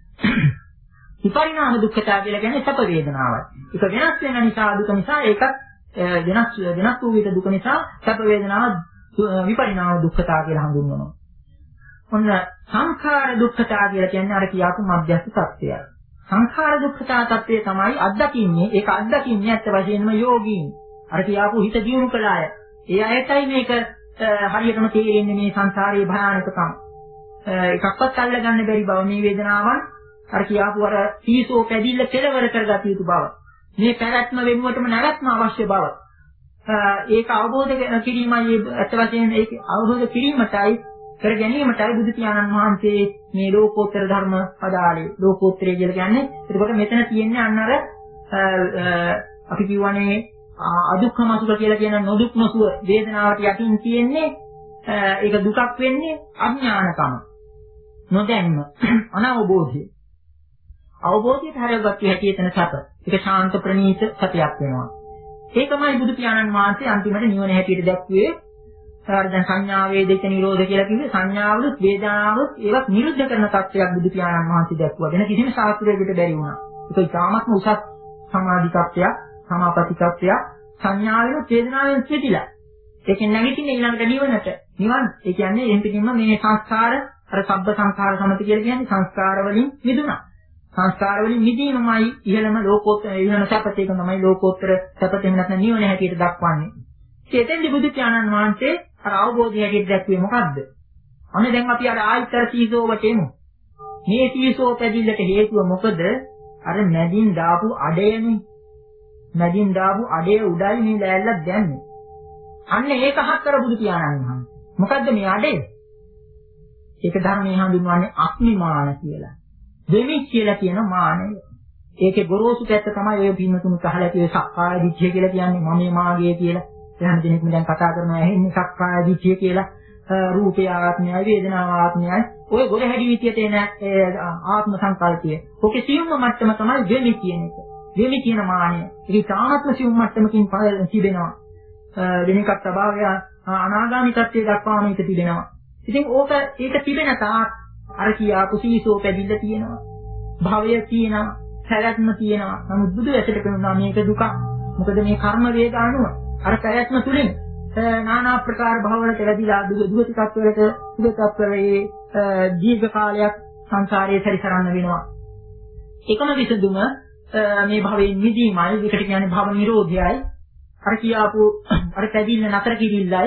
විපරිණාම දුක්ඛතා කියලා කියන්නේ සැප වේදනාවයි. ඒක වෙනස් වෙන නිසා දුක නිසා ඒකත් වෙනස් වෙනස් වූ විට දුක නිසා සැප වේදනාව විපරිණාම දුක්ඛතා කියලා හඳුන්වනවා. ඔන්න සංඛාර දුක්ඛතා කියලා කියන්නේ අර කියාපු මධ්‍යස්ථ තත්ත්වය. සංඛාර දුක්ඛතා තත්ත්වය තමයි අත්දකින්නේ. ඒක අත්දකින්නේ ඇත්ත වශයෙන්ම යෝගීන්. අර කියාපු හිත දියුණු කළ අය. ඒ අයටයි මේක හරියටම තේරෙන්නේ මේ සංසාරයේ භයානකකම. එකක්වත් අල්ලගන්න බැරි බව මේ වේදනාවන් අර කියාපු අර සීසෝ පැදිල්ල කෙලවර කරගත යුතු බව. මේ පැවැත්ම වෙනුවටම නැවැත්ම අවශ්‍ය බව. ඒක අවබෝධ කිරීමයි ඇත්ත වශයෙන්ම ඒක අවබෝධ කිරීමටයි කර ගැනීමටයි බුදු පියාණන් වහන්සේ මේ ලෝකෝත්තර ධර්ම පදාලේ. ලෝකෝත්තරය කියලා කියන්නේ එතකොට මෙතන තියෙන්නේ අන්න අර අපි කියවනේ අදුක්ඛම සුඛ කියලා කියන නොදුක් නොසුව වේදනාවට යටින් තියෙන්නේ ඒක දුකක් වෙන්නේ අඥානකම. නොදැනීම අනවබෝධය. අවබෝධයට හරවගත්තු හැටි එතන සැප. ඒක ශාන්ත ප්‍රණීත සතියක් වෙනවා. ඒකමයි බුදු පියාණන් වහන්සේ අන්තිමට නිවන හැටියට දැක්ුවේ. සාර දැන් සංඥා වේදිත නිරෝධ කියලා කිව්වේ සංඥාවලුත් වේදනාවලුත් ඒවත් නිරුද්ධ කරන තත්ත්වයක් බුදු පියාණන් වහන්සේ දැක්වුවා. වෙන කිසිම ශාස්ත්‍රයකට බැරි වුණා. ඒක ඉතාමත්ම උසස් සමාධි තත්ත්වයක්, සමාපatti තත්ත්වයක්. සංඥාවෙන් වේදනාවෙන් පිටිලා. ඒකෙන් නැගිටින්නේ ඊළඟට නිවනට. නිවන් ඒ කියන්නේ එම් පිටින්ම මේ සංස්කාර අර සබ්බ සංඛාර සමති කියලා කියන්නේ සංස්කාර වලින් මිදුණා. සංස්කාර වලින් මිදීමමයි ඉහළම ලෝකෝත්තර ඉහළම සැපත ඒක තමයි ලෝකෝත්තර සැපතෙන් නැත්නම් නිවන හැටියට දක්වන්නේ. ඒකෙන්දි බුදු පියාණන් වහන්සේ අර අවබෝධය හැටියට දැක්ුවේ මොකද්ද? අනේ දැන් අපි අර ආයතර සීසෝවට එමු. මේ සීසෝ පැදිල්ලට හේතුව මොකද? අර මැදින් දාපු අඩයනේ. මැදින් දාපු අඩේ උඩයි මේ ලෑල්ලක් දැන්නේ. අන්න ඒක හතර බුදු පියාණන් වහන්සේ. මොකද්ද මේ අඩේ? ඒක ධර්මයේ හඳුන්වන්නේ අක්නිමාන කියලා. දෙමි කියලා කියන මානය. ඒකේ ගොරෝසු පැත්ත තමයි ඔය පින්නතුන් කහලා තියෙන සක්කාය දිට්ඨිය කියලා කියන්නේ මමේ මාගේ කියලා. එහෙනම් දෙනෙක් දැන් කතා කරනවා ඇහෙන්නේ සක්කාය දිට්ඨිය කියලා. රූපය ආත්මයයි වේදනාව ආත්මයයි ඔය ගොඩ හැඩි විදියට එන ආත්ම සංකල්පය. ඔකේ සියුම්ම මට්ටම තමයි දෙමි කියන එක. දෙමි කියන මානය. ඒක තාමත්ම සියුම් මට්ටමකින් තිබෙනවා. වෙන එකක් ස්වභාවය අනාගාමී තත්ත්වයට දක්වාම ඒක තිබෙනවා. ඉතින් ඕක ඒක තිබෙන තාක් අර කියා කුසීසෝ පැදිල්ල තියෙනවා. භවය තියෙනවා. පැවැත්ම තියෙනවා. නමුත් බුදු ඇසට පෙනුනා මේක දුකක්. මොකද මේ කර්ම වේග අනුව අර පැවැත්ම තුලින් නානා ප්‍රකාර භවවලට වැඩිලා දුගති තත්ත්වවලට දුගති තත්ත්වයේ දීර්ඝ කාලයක් සංසාරයේ සැරිසරන්න වෙනවා. එකම විසඳුම මේ භවයෙන් මිදීමයි. ඒකට කියන්නේ භව නිරෝධයයි. අර කියාපු අර පැදිල්ල නතර කිරිල්ලයි.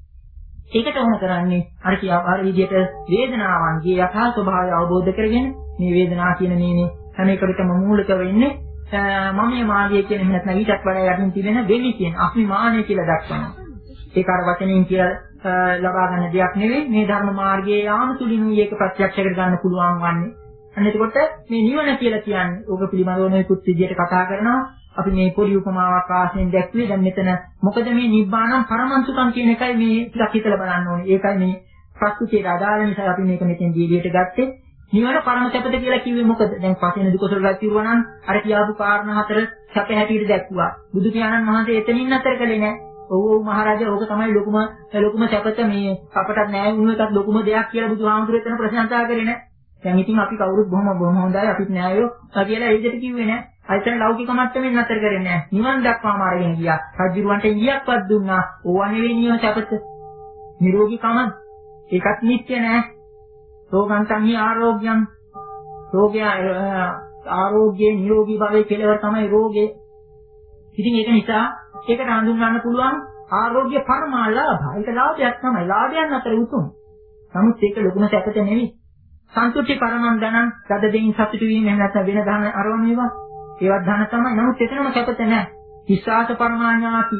ඒකට ඕන කරන්නේ අර කියාපු අර විදිහට වේදනාවන්ගේ යථා ස්වභාවය අවබෝධ කරගෙන මේ වේදනාව කියන මේ හැම එකකටම මූලික වෙන්නේ මමයේ මාගේ කියන එහෙම නැත්නම් ඊටත් වඩා යටින් තිබෙන දෙවි කියන අභිමානය කියලා දක්වනවා. ඒක අර වචනෙන් කියලා ලබා ගන්න දෙයක් නෙවෙයි. මේ ධර්ම මාර්ගයේ යාම තුලිනුයි ඒක ප්‍රත්‍යක්ෂ කර ගන්න පුළුවන් වන්නේ. අන්න එතකොට මේ නිවන කියලා කියන්නේ ඕක පිළිබඳව නොයෙකුත් විදිහට කතා කරනවා. අපි මේ පොඩි උපමාවක් ආශ්‍රයෙන් දැක්ුවේ. දැන් මෙතන මොකද මේ නිබ්බාණං පරමංසුකම් කියන එකයි මේ ටිකක් හිතලා බලන්න ඕනේ. ඒකයි මේ ප්‍රස්තුතියට අදාළ නිසා අපි මේක මෙතෙන් දීලියට ගත්තේ. නිවන පරම සැපද කියලා කිව්වේ මොකද? දැන් පස්සේ දුකසල රැස්තිරුවා නම් අර කියාපු කාරණා හතර සැප හැටියට දැක්ුවා. බුදු පියාණන් වහන්සේ එතනින් අතර කළේ නැහැ. ඔව් ඔව් මහරජා ඕක තමයි ලොකුම ලොකුම සැපත මේ අපටත් නෑ වුණ එකත් ලොකුම දෙයක් කියලා බුදුහාමුදුරුවෝ එතන ප්‍රශංසා කරේ නෑ. දැන් ඉතින් අපි කවුරුත් බොහොම බොහොම හොඳයි අපිත් නෑයෝ කියලා ඒ විදිහට කිව්වේ නෑ. අයිතන ලෞකික මට්ටමින් අතර කරේ නෑ. නිවන් දක්වාම අරගෙන ගියා. රජුරවන්ට ඊයක්වත් දුන්නා. ඕවා නෙවෙයි නිවන සැපත. නිරෝගීකම ඒකත් නිත්‍ය නෑ. රෝගන්තං ආරෝග්‍යං රෝගය ආරෝග්‍යයේ නිරෝගී භාවයේ කෙලවර තමයි රෝගේ. ඉතින් ඒක නිසා ඒකට හඳුන්වන්න පුළුවන් ආරෝග්‍ය පරමාලාභය. ඒක ලාභයක් තමයි. ලාභයන් අතර උතුම්. නමුත් ඒක ලොකුම සැපත නෙවෙයි. සන්තුෂ්ටි පරමං ධනං ගද දෙයින් සතුටු වීම එහෙම නැත්නම් වෙන ධන අරව මේවා. ඒවත් ධන තමයි. නමුත් එතනම සැපත නැහැ. විශ්වාස පරමාඥාති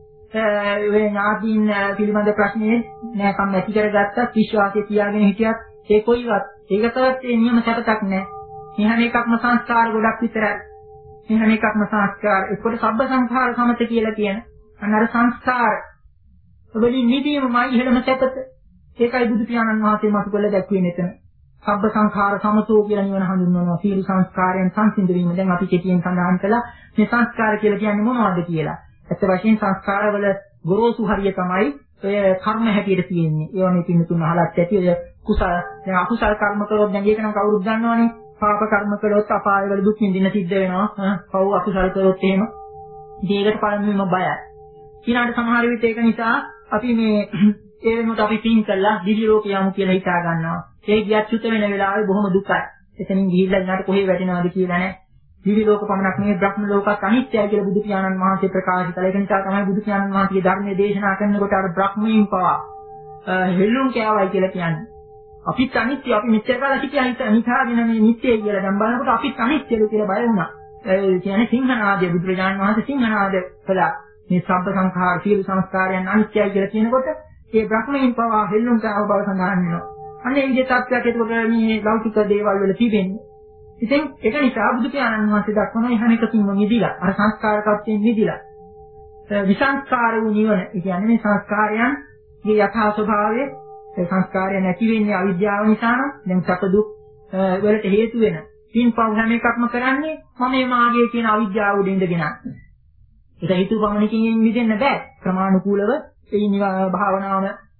ඒ ඥාතින් පිළිබඳ ප්‍රශ්නේ නෑකම් ඇති කරගත්තත් විශ්වාසය තියාගෙන හිටියත් ඒ කොයිවත් ඒකටවත් ඒ නියම සැපතක් නැහැ. මෙහන එකක්ම සංස්කාර ගොඩක් විතරයි. මෙහන එකක්ම සංස්කාර. ඒකට සබ්බ සංඛාර සමත කියලා කියන. අන්න අර සංස්කාර වලින් නිදීමමයි ඉහෙළම සැපත. ඒකයි බුදු පියාණන් වහන්සේ මතු කළ දැක්වේ මෙතන. සබ්බ සංඛාර සමතෝ කියලා නිවන හඳුන්වනවා. සියලු සංස්කාරයන් සංසිඳ වීම. දැන් අපි කෙටියෙන් සඳහන් කළා මේ සංස්කාර කියලා කියන්නේ මොනවද කියලා. ඇත්ත වශයෙන් සංස්කාරවල ගොරෝසු හරිය තමයි ඔය කර්ම හැටියට තියෙන්නේ. ඒවා මේ පින්න තුන අහලත් ඇති. ඔය කුසල දැන් අකුසල කර්ම කළොත් දැන් ඒක නම් කවුරුත් දන්නවනේ. පාප කර්ම කළොත් අපායවල දුක් විඳින්න සිද්ධ වෙනවා. පව් අකුසල කළොත් එහෙම. ඉතින් ඒකට පළමුවෙන්ම බයයි. ඊළඟට සමහර විට ඒක නිසා අපි මේ ඒ වෙනකොට අපි පින් කළා දිව්‍ය ලෝක යමු කියලා හිතා ගන්නවා. ඒ ගියත් චුත වෙන වෙලාවේ බොහොම දුකයි. එතනින් ගිහිල්ලා ඊළඟට කොහේ වැටෙනවද කියලා නැහැ. දිව්‍ය ලෝක පමණක් නෙවෙයි බ්‍රහ්ම ලෝකත් අනිත්‍යයි කියලා බුදු පියාණන් වහන්සේ ප්‍රකාශ කළා. ඒක නිසා තමයි බුදු පියාණන් වහන්සේගේ ධර්මයේ දේශනා කරනකොට අර බ්‍රහ්මීන් පවා හෙළුම් කෑවයි කියලා කියන්නේ. අපිත් අනිත්‍ය අපි මෙච්චර කාලෙ හිටියා හිතාගෙන මේ නිත්‍යයි කියලා දැන් බලනකොට අපිත් අනිත්‍යලු කියලා බය වුණා. ඒ කියන්නේ සිංහනාදයේ බුදුරජාණන් වහන්සේ සිංහනාද කළා. මේ සබ්බ සංඛාර සියලු සංස්කාරයන් අනිත්‍යයි කියලා කියනකොට ඒ බ්‍රහ්මයෙන් පවා හෙළුම් කෑව බව සඳහන් වෙනවා. අන්න ඒ විදිහට තත්ත්වයක් ඒකට මේ ලෞකික දේවල් වල තිබෙන්නේ. ඉතින් ඒක නිසා බුදු පියාණන් වහන්සේ දක්වන හැම එකකින්ම මිදිලා අර සංස්කාර කප්පෙන් මිදිලා විසංස්කාර වූ නිවන. ඒ කියන්නේ මේ සංස්කාරයන්ගේ යථා ස්වභාවය ඒ සංස්කාරය නැති වෙන්නේ අවිද්‍යාව නිසා නම් දැන් සැප දුක් වලට හේතු වෙන පින්පව් හැම එකක්ම කරන්නේ මම මේ මාගේ කියන අවිද්‍යාව උඩ ඉඳගෙන. ඒක හිතුව පමණකින් මිදෙන්න බෑ. ක්‍රමානුකූලව ඒ භාවනාව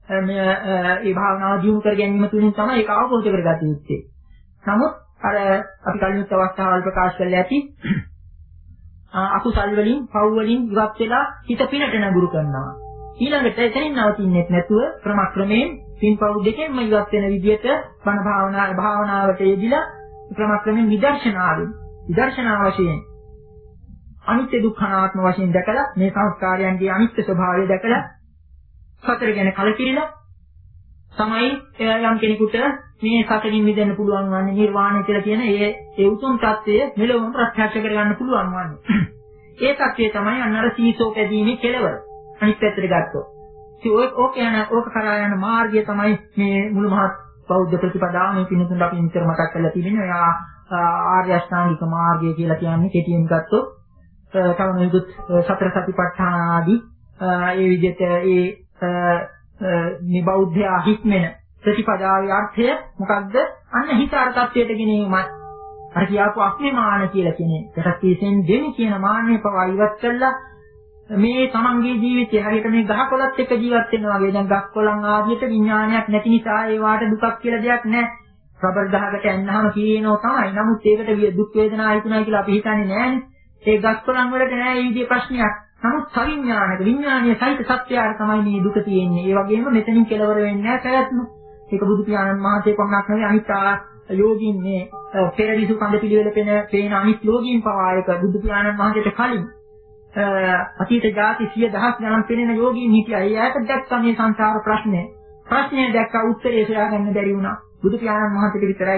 මේ භාවනාව දියුණු කර ගැනීම තුලින් තමයි ඒක අවබෝධ කරගත යුත්තේ. නමුත් අර අපි කලින් අවස්ථාවල් ප්‍රකාශ කළා ඇති අකුසල් වලින් පව් වලින් ඉවත් වෙලා හිත පිනට නඟුරු කරනවා. ඊළඟට එතනින් නවතින්නේ නැතුව ක්‍රමක්‍රමයෙන් පින්පව් දෙකෙන්ම ඉවත් වෙන විදිහට බණ භාවනා භාවනාවට යෙදිලා ක්‍රමක්‍රමයෙන් විදර්ශනාවෙන් විදර්ශනා වශයෙන් අනිත්‍ය දුක්ඛ අනාත්ම වශයෙන් දැකලා මේ සංස්කාරයන්ගේ අනිත්‍ය ස්වභාවය දැකලා සතර ගැන කලකිරිලා තමයි යම් කෙනෙකුට මේ සතරින් මිදෙන්න පුළුවන් වන්නේ නිර්වාණය කියලා කියන ඒ ඒ උතුම් தත්ත්වය මෙලොවම ප්‍රත්‍යක්ෂ කරගන්න පුළුවන් වන්නේ. ඒ தත්ත්වය තමයි අන්නර සීසෝ පැදීමේ කෙලවර. අනිත් පැත්තට ගත්තොත්. ඉතින් ඔය ඕක යන ඕක කරා යන මාර්ගය තමයි මේ මුළු මහත් බෞද්ධ ප්‍රතිපදාව මේ පින්නතුන් අපි නිතර මතක් කරලා තිබෙනවා. එයා ආර්ය අෂ්ටාංගික මාර්ගය කියලා කියන්නේ කෙටියෙන් ගත්තොත් තව නිකුත් සතර සතිපට්ඨාන ආදී ඒ විදිහට ඒ මේ බෞද්ධයා හික්මෙන ප්‍රතිපදාවේ අර්ථය මොකක්ද? අන්න හිත අර තත්වයට ගෙනීමයි. අර කියාපු අක්ෂේමාන කියලා කියන්නේ. ඒකට කීසෙන් දෙමි කියන මාන්නය පවා ඉවත් කළා මේ තමන්ගේ ජීවිතය හරියට මේ ගහකොළත් එක්ක ජීවත් වෙනවා වගේ. දැන් ගහකොළන් ආදියට විඥානයක් නැති නිසා ඒවාට දුකක් කියලා දෙයක් නැහැ. රබර් ගහකට ඇන්නාම කියනවා තමයි. නමුත් ඒකට දුක් වේදනා හිතුණා කියලා අපි හිතන්නේ නැහැනේ. ඒ ගහකොළන් වලට නෑ මේ විදිහේ ප්‍රශ්නයක්. නමුත් සවිඥානික විඥානීය සහිත සත්‍යයට තමයි මේ දුක තියෙන්නේ. ඒ වගේම මෙතනින් කෙලවර වෙන්නේ නැහැ පැවැත්ම. ඒක බුදු පියාණන් වහන්සේ පමණක් නෙවෙයි අනිත් යෝගීන් මේ පෙරදිසු කඳ පිළිවෙල පෙන පේන අනිත් යෝගීන් පවා ඒක බුදු පියාණන් වහන්සේට කලින් අතීත જાති සිය දහස් ගණන් පෙනෙන යෝගීන් හිටියා. ඒ ඇයට දැක්කා මේ සංසාර ප්‍රශ්නේ. ප්‍රශ්නේ දැක්කා උත්තරේ සොයාගන්න බැරි වුණා. බුදු පියාණන් වහන්සේට විතරයි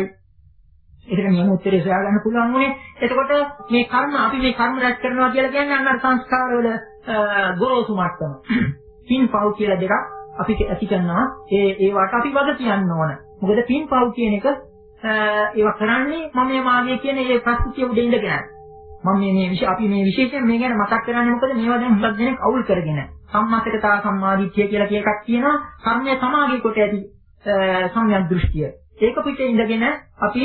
ඒකට නියම උත්තරේ සොයාගන්න පුළුවන් වුණේ. එතකොට මේ කර්ම අපි මේ කර්ම රැස් කරනවා කියලා කියන්නේ අන්න සංස්කාරවල ගොරෝසු මට්ටම. පින්පව් කියලා දෙකක් අපි ඇති කරනවා. ඒ ඒවට අපි වග කියන්න ඕන. මොකද පින්පව් කියන එක ඒවා කරන්නේ මම මේ මාගේ කියන ඒ ප්‍රස්තුතිය උඩ ඉඳගෙන. මම මේ මේ විශේෂ අපි මේ විශේෂයෙන් මේ ගැන මතක් කරන්නේ මොකද මේවා දැන් හුඟක් දෙනෙක් අවුල් කරගෙන. සම්මාසිකතා සම්මාදිට්ඨිය කියලා කිය එකක් තියෙනවා. කර්මය සමාගයේ කොට ඇති සම්‍යක් දෘෂ්ටිය. ඒක පිටේ ඉඳගෙන අපි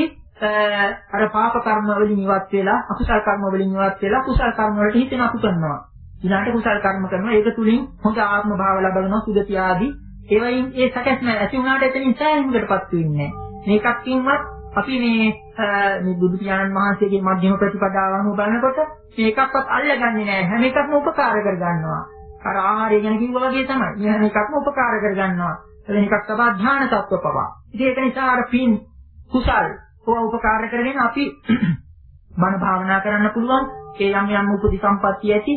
අර පාප කර්ම වලින් ඉවත් වෙලා අකුසල කර්ම වලින් ඉවත් වෙලා කුසල කර්ම වලට හිතෙන අපි කරනවා. ඊළඟට කුසල කර්ම කරනවා. ඒක තුලින් හොඳ ආත්ම භාව ලබනවා සුගතිය ආදී. ඒ වයින් ඒ සැකස්ම ඇති වුණාට එතනින් සෑහීමකටපත් වෙන්නේ නැහැ. මේකක්කින්වත් අපි මේ මේ බුදු පියාණන් වහන්සේගේ මධ්‍යම ප්‍රතිපදාව අනුව බලනකොට මේකක්වත් අල්ලගන්නේ නැහැ. හැම එකක්ම උපකාර කරගන්නවා. අර ආහාරය ගැන කිව්වා වගේ තමයි. මේ හැම එකක්ම උපකාර කරගන්නවා. එතන එකක් තමයි ධ්‍යාන තත්ත්ව පවා. ඉතින් ඒක නිසා අර පින් කුසල් ඔය උපකාර කරගෙන අපි මන භාවනා කරන්න පුළුවන්. ඒ යම් යම් උපදි සම්පත්තිය ඇති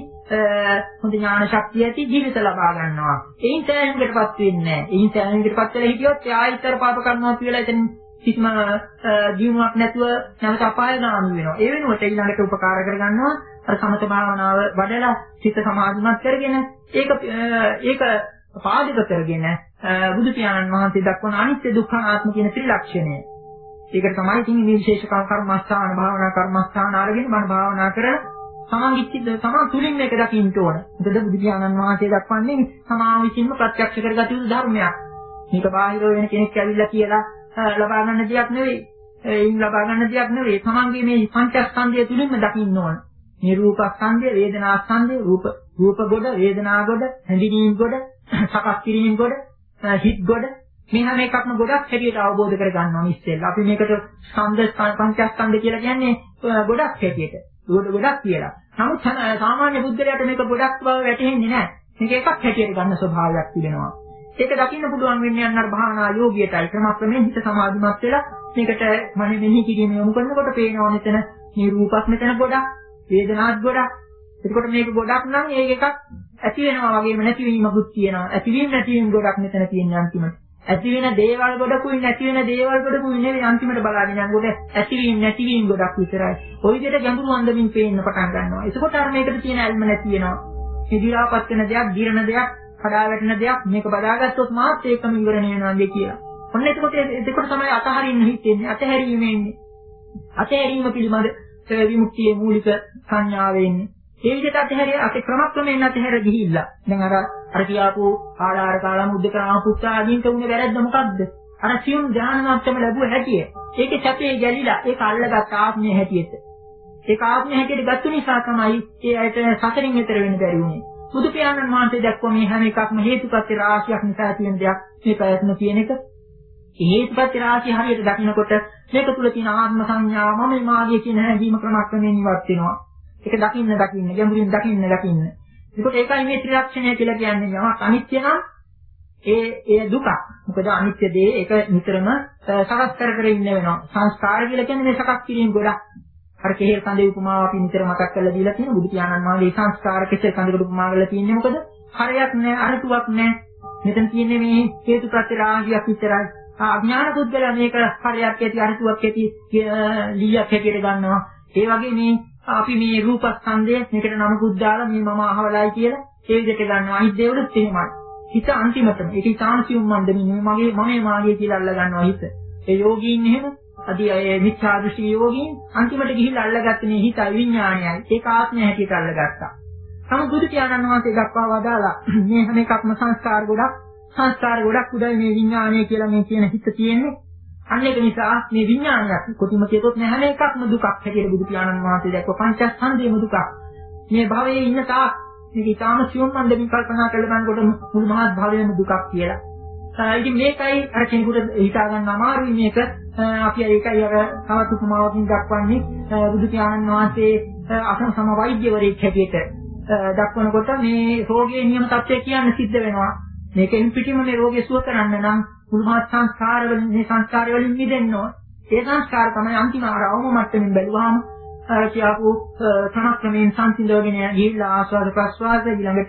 හොඳ ඥාන ශක්තිය ඇති ජීවිත ලබා ගන්නවා. ඒයින් සෑහීමකටපත් වෙන්නේ නැහැ. ඒයින් සෑහීමකටපත් වෙලා හිටියොත් ආයිතර පාප කරනවා කියලා එතන කිසිම ජීවණයක් නැතුව නැවත අපායගාමී වෙනවා. ඒ වෙනුවට ඊළඟට උපකාර කරගන්නවා අර සමත භාවනාව වඩලා සිත සමාධිමත් කරගෙන ඒක ඒක පාදක කරගෙන බුදු පියාණන් වහන්සේ දක්වන අනිත්‍ය දුක්ඛ අනාත්ම කියන ත්‍රිලක්ෂණය. ඒකට තමයි ඉතින් මේ විශේෂ කර්මස්ථාන භාවනා කර්මස්ථාන අරගෙන මන භාවනා කර සමාගිච්චිද තමන් තුලින් මේක දකින්න ඕන. මොකද බුදු පියාණන් වහන්සේ දක්වන්නේ සමාව විසින්ම ප්‍රත්‍යක්ෂ කරගත යුතු ධර්මයක්. මේක බාහිර වෙන කෙනෙක් ඇවිල්ලා කියලා ලබා ගන්න දෙයක් නෙවෙයි. ඒයින් ලබා ගන්න දෙයක් නෙවෙයි. තමන්ගේ මේ පංචස්කන්ධය තුලින්ම දකින්න ඕන. මේ රූපස්කන්ධය, වේදනාස්කන්ධය, රූප රූප ගොඩ, වේදනා ගොඩ, හැඳිනීම් ගොඩ, සකස් කිරීම ගොඩ, හිත් ගොඩ මේ හැම එකක්ම ගොඩක් හැටියට අවබෝධ කරගන්න ඕනේ ඉස්සෙල්ලා. අපි මේකට ස්කන්ධ පංචස්කන්ධ කියලා කියන්නේ ගොඩක් හැටියට. ගොඩ ගොඩක් කියලා. නමුත් සාමාන්‍ය බුද්ධලයට මේක ගොඩක් බව වැටහෙන්නේ නැහැ. මේක එකක් හැටියට ගන්න ස්වභාවයක් තිබෙනවා. ඒක දකින්න පුළුවන් වෙන්නේ අන්නර භාවනා යෝගියටයි. ක්‍රමක්‍රමයෙන් හිත සමාධිමත් වෙලා මේකට මනෙ මෙහි කිරීම යොමු කරනකොට පේනවා මෙතන මේ රූපස් මෙතන ගොඩක්, වේදනාත් ගොඩක්. එතකොට මේක ගොඩක් නම් ඒක එකක් ඇති වෙනවා වගේම නැතිවීමකුත් තියෙනවා. ඇතිවීම නැතිවීම ගොඩක් මෙතන තියෙන අන්තිමට. ඇති වෙන දේවල් ගොඩකුයි නැති වෙන දේවල් ගොඩකුයි නෙවෙයි අන්තිමට බලාගෙන යනකොට ඇතිවීම නැතිවීම ගොඩක් විතරයි. ওই විදිහට ගැඹුරු අන්දමින් පේන්න පටන් ගන්නවා. එතකොට අර මේකට තියෙන ඇල්ම නැති වෙනවා. ඉදිරියාපත් වෙන දෙයක්, දිරන දෙයක්, කඩා වැටෙන දෙයක් මේක බදාගත්තොත් මාත් ඒකම ඉවරණ වෙනවා දෙය කියලා. ඔන්න එතකොට එතකොට තමයි අතහරින්න හිතෙන්නේ. අතහැරීම එන්නේ. අතහැරීම පිළිබඳ විමුක්තියේ මූලික සංඥාව එන්නේ. ඒ විදිහට අතහැරිය අත ක්‍රමක්‍රමයෙන් අතහැර ගිහිල්ලා. දැන් අර අර කියාපු ආලාර කාලම උද්දකරාම පුත්‍රාදීන්ට උනේ වැරද්ද මොකද්ද? අර සියුම් ධානය මට්ටම ලැබුව හැටිය. ඒකේ සැපේ ගැලිලා ඒක අල්ලගත් ආත්මය හැටියට. ඒක ආත්මය හැටියට ගත්ත නිසා තමයි ඒ අයට සසරින් එතර වෙන්න බැරි වුනේ. බුදු පියාණන් වහන්සේ දක්වන මේ හැම එකක්ම හේතුපත්‍ය රාශියක් නිසා තියෙන දෙයක් මේ ප්‍රයත්න කියන එක. ඒ හේතුපත්‍ය රාශිය හරියට දකිනකොට මේක තුල තියෙන ආත්ම සංඥාව මම මාගේ කියන හැඟීම ක්‍රමක්‍රමයෙන් ඉවත් වෙනවා. ඒක දකින්න දකින්න ගැඹුරින් දකින්න දකින්න. ඒකට ඒකයි මේ ත්‍රිලක්ෂණය කියලා කියන්නේ. යමක් අනිත්‍ය නම් ඒ ඒ දුක. මොකද අනිත්‍ය දේ ඒක නිතරම සකස් කර කර ඉන්න වෙනවා. සංස්කාර කියලා කියන්නේ මේ සකස් කිරීම ගොඩක්. අර කෙහෙල් කඳේ උපමාව අපි නිතර මතක් කරලා දීලා තියෙනවා. බුදු පියාණන් වහන්සේ සංස්කාර කෙසෙල් කඳකට උපමා කරලා තියෙන්නේ මොකද? හරයක් නැහැ, අරටුවක් නැහැ. මෙතන තියෙන්නේ මේ හේතු ප්‍රත්‍ය රාශියක් විතරයි. අඥාන පුද්ගලයා මේක හරයක් ඇති අරතුවක් ඇති ලීයක් හැටියට ගන්නවා. ඒ වගේ මේ අපි මේ රූපස්කන්ධය මේකට නමකුත් දාලා මේ මම අහවලයි කියලා ඒ විදිහට ගන්නවා. අනිත් දේවලුත් එහෙමයි. හිත අන්තිමටම ඒක ඉතාමසියුම් මන්දමින් මගේ මමේ මාගේ කියලා අල්ල ගන්නවා හිත. ඒ යෝගීන් එහෙම අදී ඒ මිත්‍යා දෘෂ්ටි යෝගීන් අන්තිමට ගිහිල්ලා අල්ලගත්තේ මේ හිතයි විඥානයයි. ඒක ආත්මය හැටියට අල්ලගත්තා. නමුත් බුදු පියාණන් වහන්සේ දක්වා වදාලා මේ හැම එකක්ම සංස්කාර ගොඩක් සංස්කාර ගොඩක් උඩයි මේ විඥානය කියලා මේ කියන හිත තියෙන්නේ. අන්න ඒක නිසා මේ විඥානයක් කොටිම කියතොත් නෑ හැම එකක්ම දුකක් හැටියට බුදු පියාණන් වහන්සේ දැක්ව පංචස්කන්ධයම දුකක්. මේ භවයේ ඉන්න තාක් මේක ඊටාම සියුම් මන්දමින් කල්පනා කරලා බලනකොට මුළු මහත් භවයේම දුකක් කියලා. ඉතින් මේකයි අර කෙනෙකුට හිතා ගන්න අමාරුයි මේක. අපි ඒකයි අර තවත් උපමාවකින් දක්වන්නේ බුදු පියාණන් වහන්සේ අසම සම වෛද්‍යවරයෙක් හැටියට දක්වනකොට මේ රෝගයේ නියම තත්ත්වය කියන්න සිද්ධ වෙනවා. මේකෙන් පිටින්ම මේ රෝගය සුව කරන්න නම් මුළු මහත් සංස්කාර වලින් මේ සංස්කාර වලින් මිදෙන්න ඕන. ඒ සංස්කාර තමයි අන්තිම ආරවම මට්ටමින් බැලුවාම අර කියපු ක්‍රමක්‍රමයෙන් සංසිඳවගෙන ගිහිල්ලා ආස්වාද ප්‍රස්වාද ඊළඟට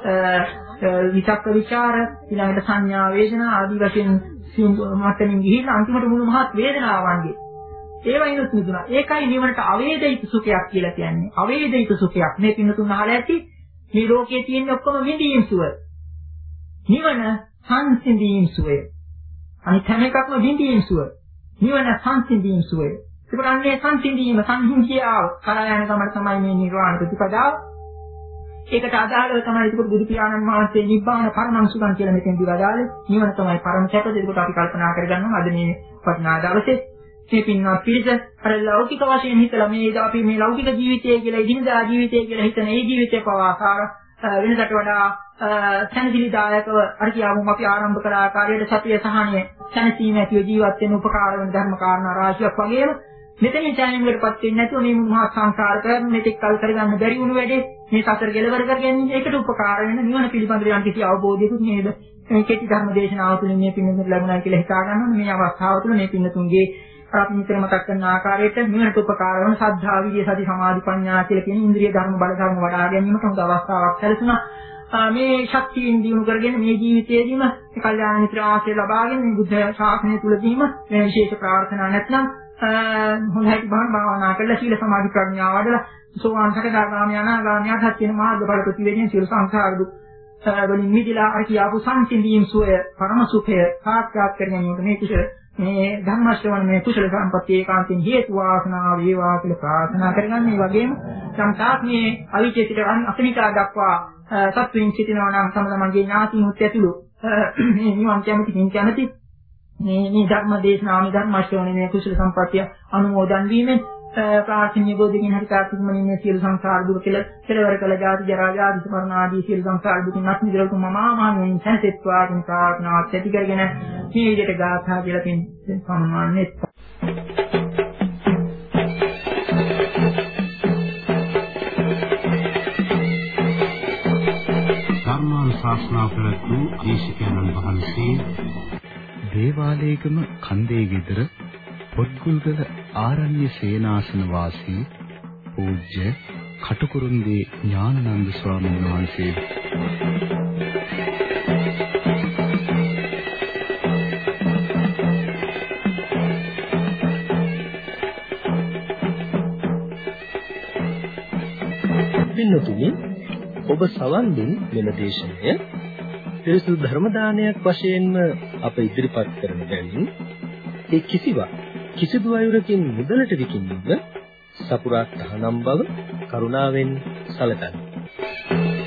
විචක්ක විචාර ඊළඟට සංඥා වේදනා ආදී වශයෙන් මට්ටමින් ගිහිල්ලා අන්තිමට මුළු මහත් වේදනාවන්ගේ ඒවයිනුත් නිදුනා. ඒකයි නිවනට අවේදිත සුඛයක් කියලා කියන්නේ. අවේදිත සුඛයක්. මේ පින්නතුන් අහලා ඇති මේ ලෝකයේ තියෙන ඔක්කොම විඳීම් සුව. නිවන සංසිඳීම් සුවය. අනිත් හැම එකක්ම විඳීම් සුව. නිවන සංසිඳීම් සුවය. ඒක අන්නේ සංසිඳීම සංහිඳියාව කරා යන ගමන තමයි මේ නිර්වාණ ප්‍රතිපදාව. ඒකට අදාළව තමයි ඒක බුදු පියාණන් වහන්සේ නිබ්බාන පරමං සුඛං කියලා මෙතෙන්දී වදාළේ. නිවන තමයි පරම සැප. ඒකට අපි කල්පනා කරගන්නවා අද මේ වටිනා දවසේ මේ පින්වත් පිරිස අර ලෞකික වශයෙන් හිතලා මේ අපි මේ ලෞකික ජීවිතය කියලා ඉදිනදා ජීවිතය කියලා හිතන ඒ ජීවිතේ පවාකාර වෙනකට වඩා සැනසීමදායකව අර කියවමු අපි ආරම්භ කළ ආකාරයට සතිය සහනය සැනසීම ඇතිව ජීවත් වෙන උපකාර වෙන ධර්ම කාරණා රාශියක් වගේම මෙතනින් ඡායනයකටපත් වෙන්නේ නැතුව මේ මහා සංසාර කරන මෙතෙක් කල් කරගන්න බැරි වුණු වැඩේ මේ සතර කෙලවර කර ගැනීම ඒකට උපකාර වෙන නිවන පිළිබඳව යම් කිසි අවබෝධයකුත් නේද මේ කෙටි ධර්ම දේශනාව තුළින් මේ පින්නතුන් ලැබුණා කියලා හිතා ගන්නවා මේ අවස්ථාව තුළ මේ පින්නතුන්ගේ අපි නිතර මතක් කරන ආකාරයට නිවනට උපකාර වන සද්ධා විරිය සති සමාධි ප්‍රඥා කියලා කියන ඉන්ද්‍රිය ධර්ම බල ධර්ම වඩා ගැනීමට හොඳ අවස්ථාවක් සැලසුණා. මේ ශක්තියින් දිනු කරගෙන මේ ජීවිතයේදීම මේ කල්යාණ මිත්‍ර ආශ්‍රය ලබාගෙන මේ බුද්ධ ශාසනය තුලදීම මේ විශේෂ ප්‍රාර්ථනා නැත්නම් හොඳයි භාවනා කරලා සීල සමාධි ප්‍රඥා වඩලා සෝවාන් සකදාගාමී අනාගාමී අරහත් කියන මාර්ගඵල ප්‍රතිවේදයෙන් සියලු සංසාර දුක් වලින් මිදලා අර කියාපු සංසිඳීම් සුවය පරම සුඛය සාක්ෂාත් කර ගැනීමට මේ කුසල මේ ධර්ම ශ්‍රවණ මේ කුසල සම්පත්තිය ඒකාන්තයෙන් හේතු වාසනා වේවා කියලා ප්‍රාර්ථනා කරගන්න. මේ වගේම සංසාරත් මේ අවිචේතිත අසනිකා දක්වා සත්වින් සිටිනවා නම් තම තමන්ගේ ඥාතින් උත් ඇතුළු මේ නිවන් කැමති කින් කැමති මේ මේ ධර්ම දේශනාව මේ ධර්ම ශ්‍රවණය මේ කුසල සම්පත්තිය අනුමෝදන් වීමෙන් ප්‍රාර්ථනීය බෝධිකින් හරි කාර්තිකමනින් මේ සියලු සංසාර දුක කියලා කෙලවර කළ ජාති ජරා ව්‍යාධි මරණ ආදී සියලු සංසාර දුකින් අත් මිදෙලතු මම ආමහණෙන් සැනසෙත්වා කියන ප්‍රාර්ථනාවත් ඇති කරගෙන මේ විදිහට ගාථා කියලා පින් සම්මානෙත් ධර්මානුශාසනා කරතු දේශකයන්න් වහන්සේ දේවාලේගම කන්දේ ගෙදර පොත්ගුල්ගල ආරණ්‍ය සේනාසන වාසී පූජ්‍ය කටුකුරුන්දී ඥානানন্দ ස්වාමීන් වහන්සේ පින්නතුනි ඔබ සවන් දුන් මෙම දේශනය පිරිසුදු ධර්ම දානයක් වශයෙන්ම අප ඉදිරිපත් කරන බැවින් ඒ කිසිවක් කිසිදු අයුරකින් මුදලට විකිණීම සපුරා තහනම් බව කරුණාවෙන් සැලකන්න.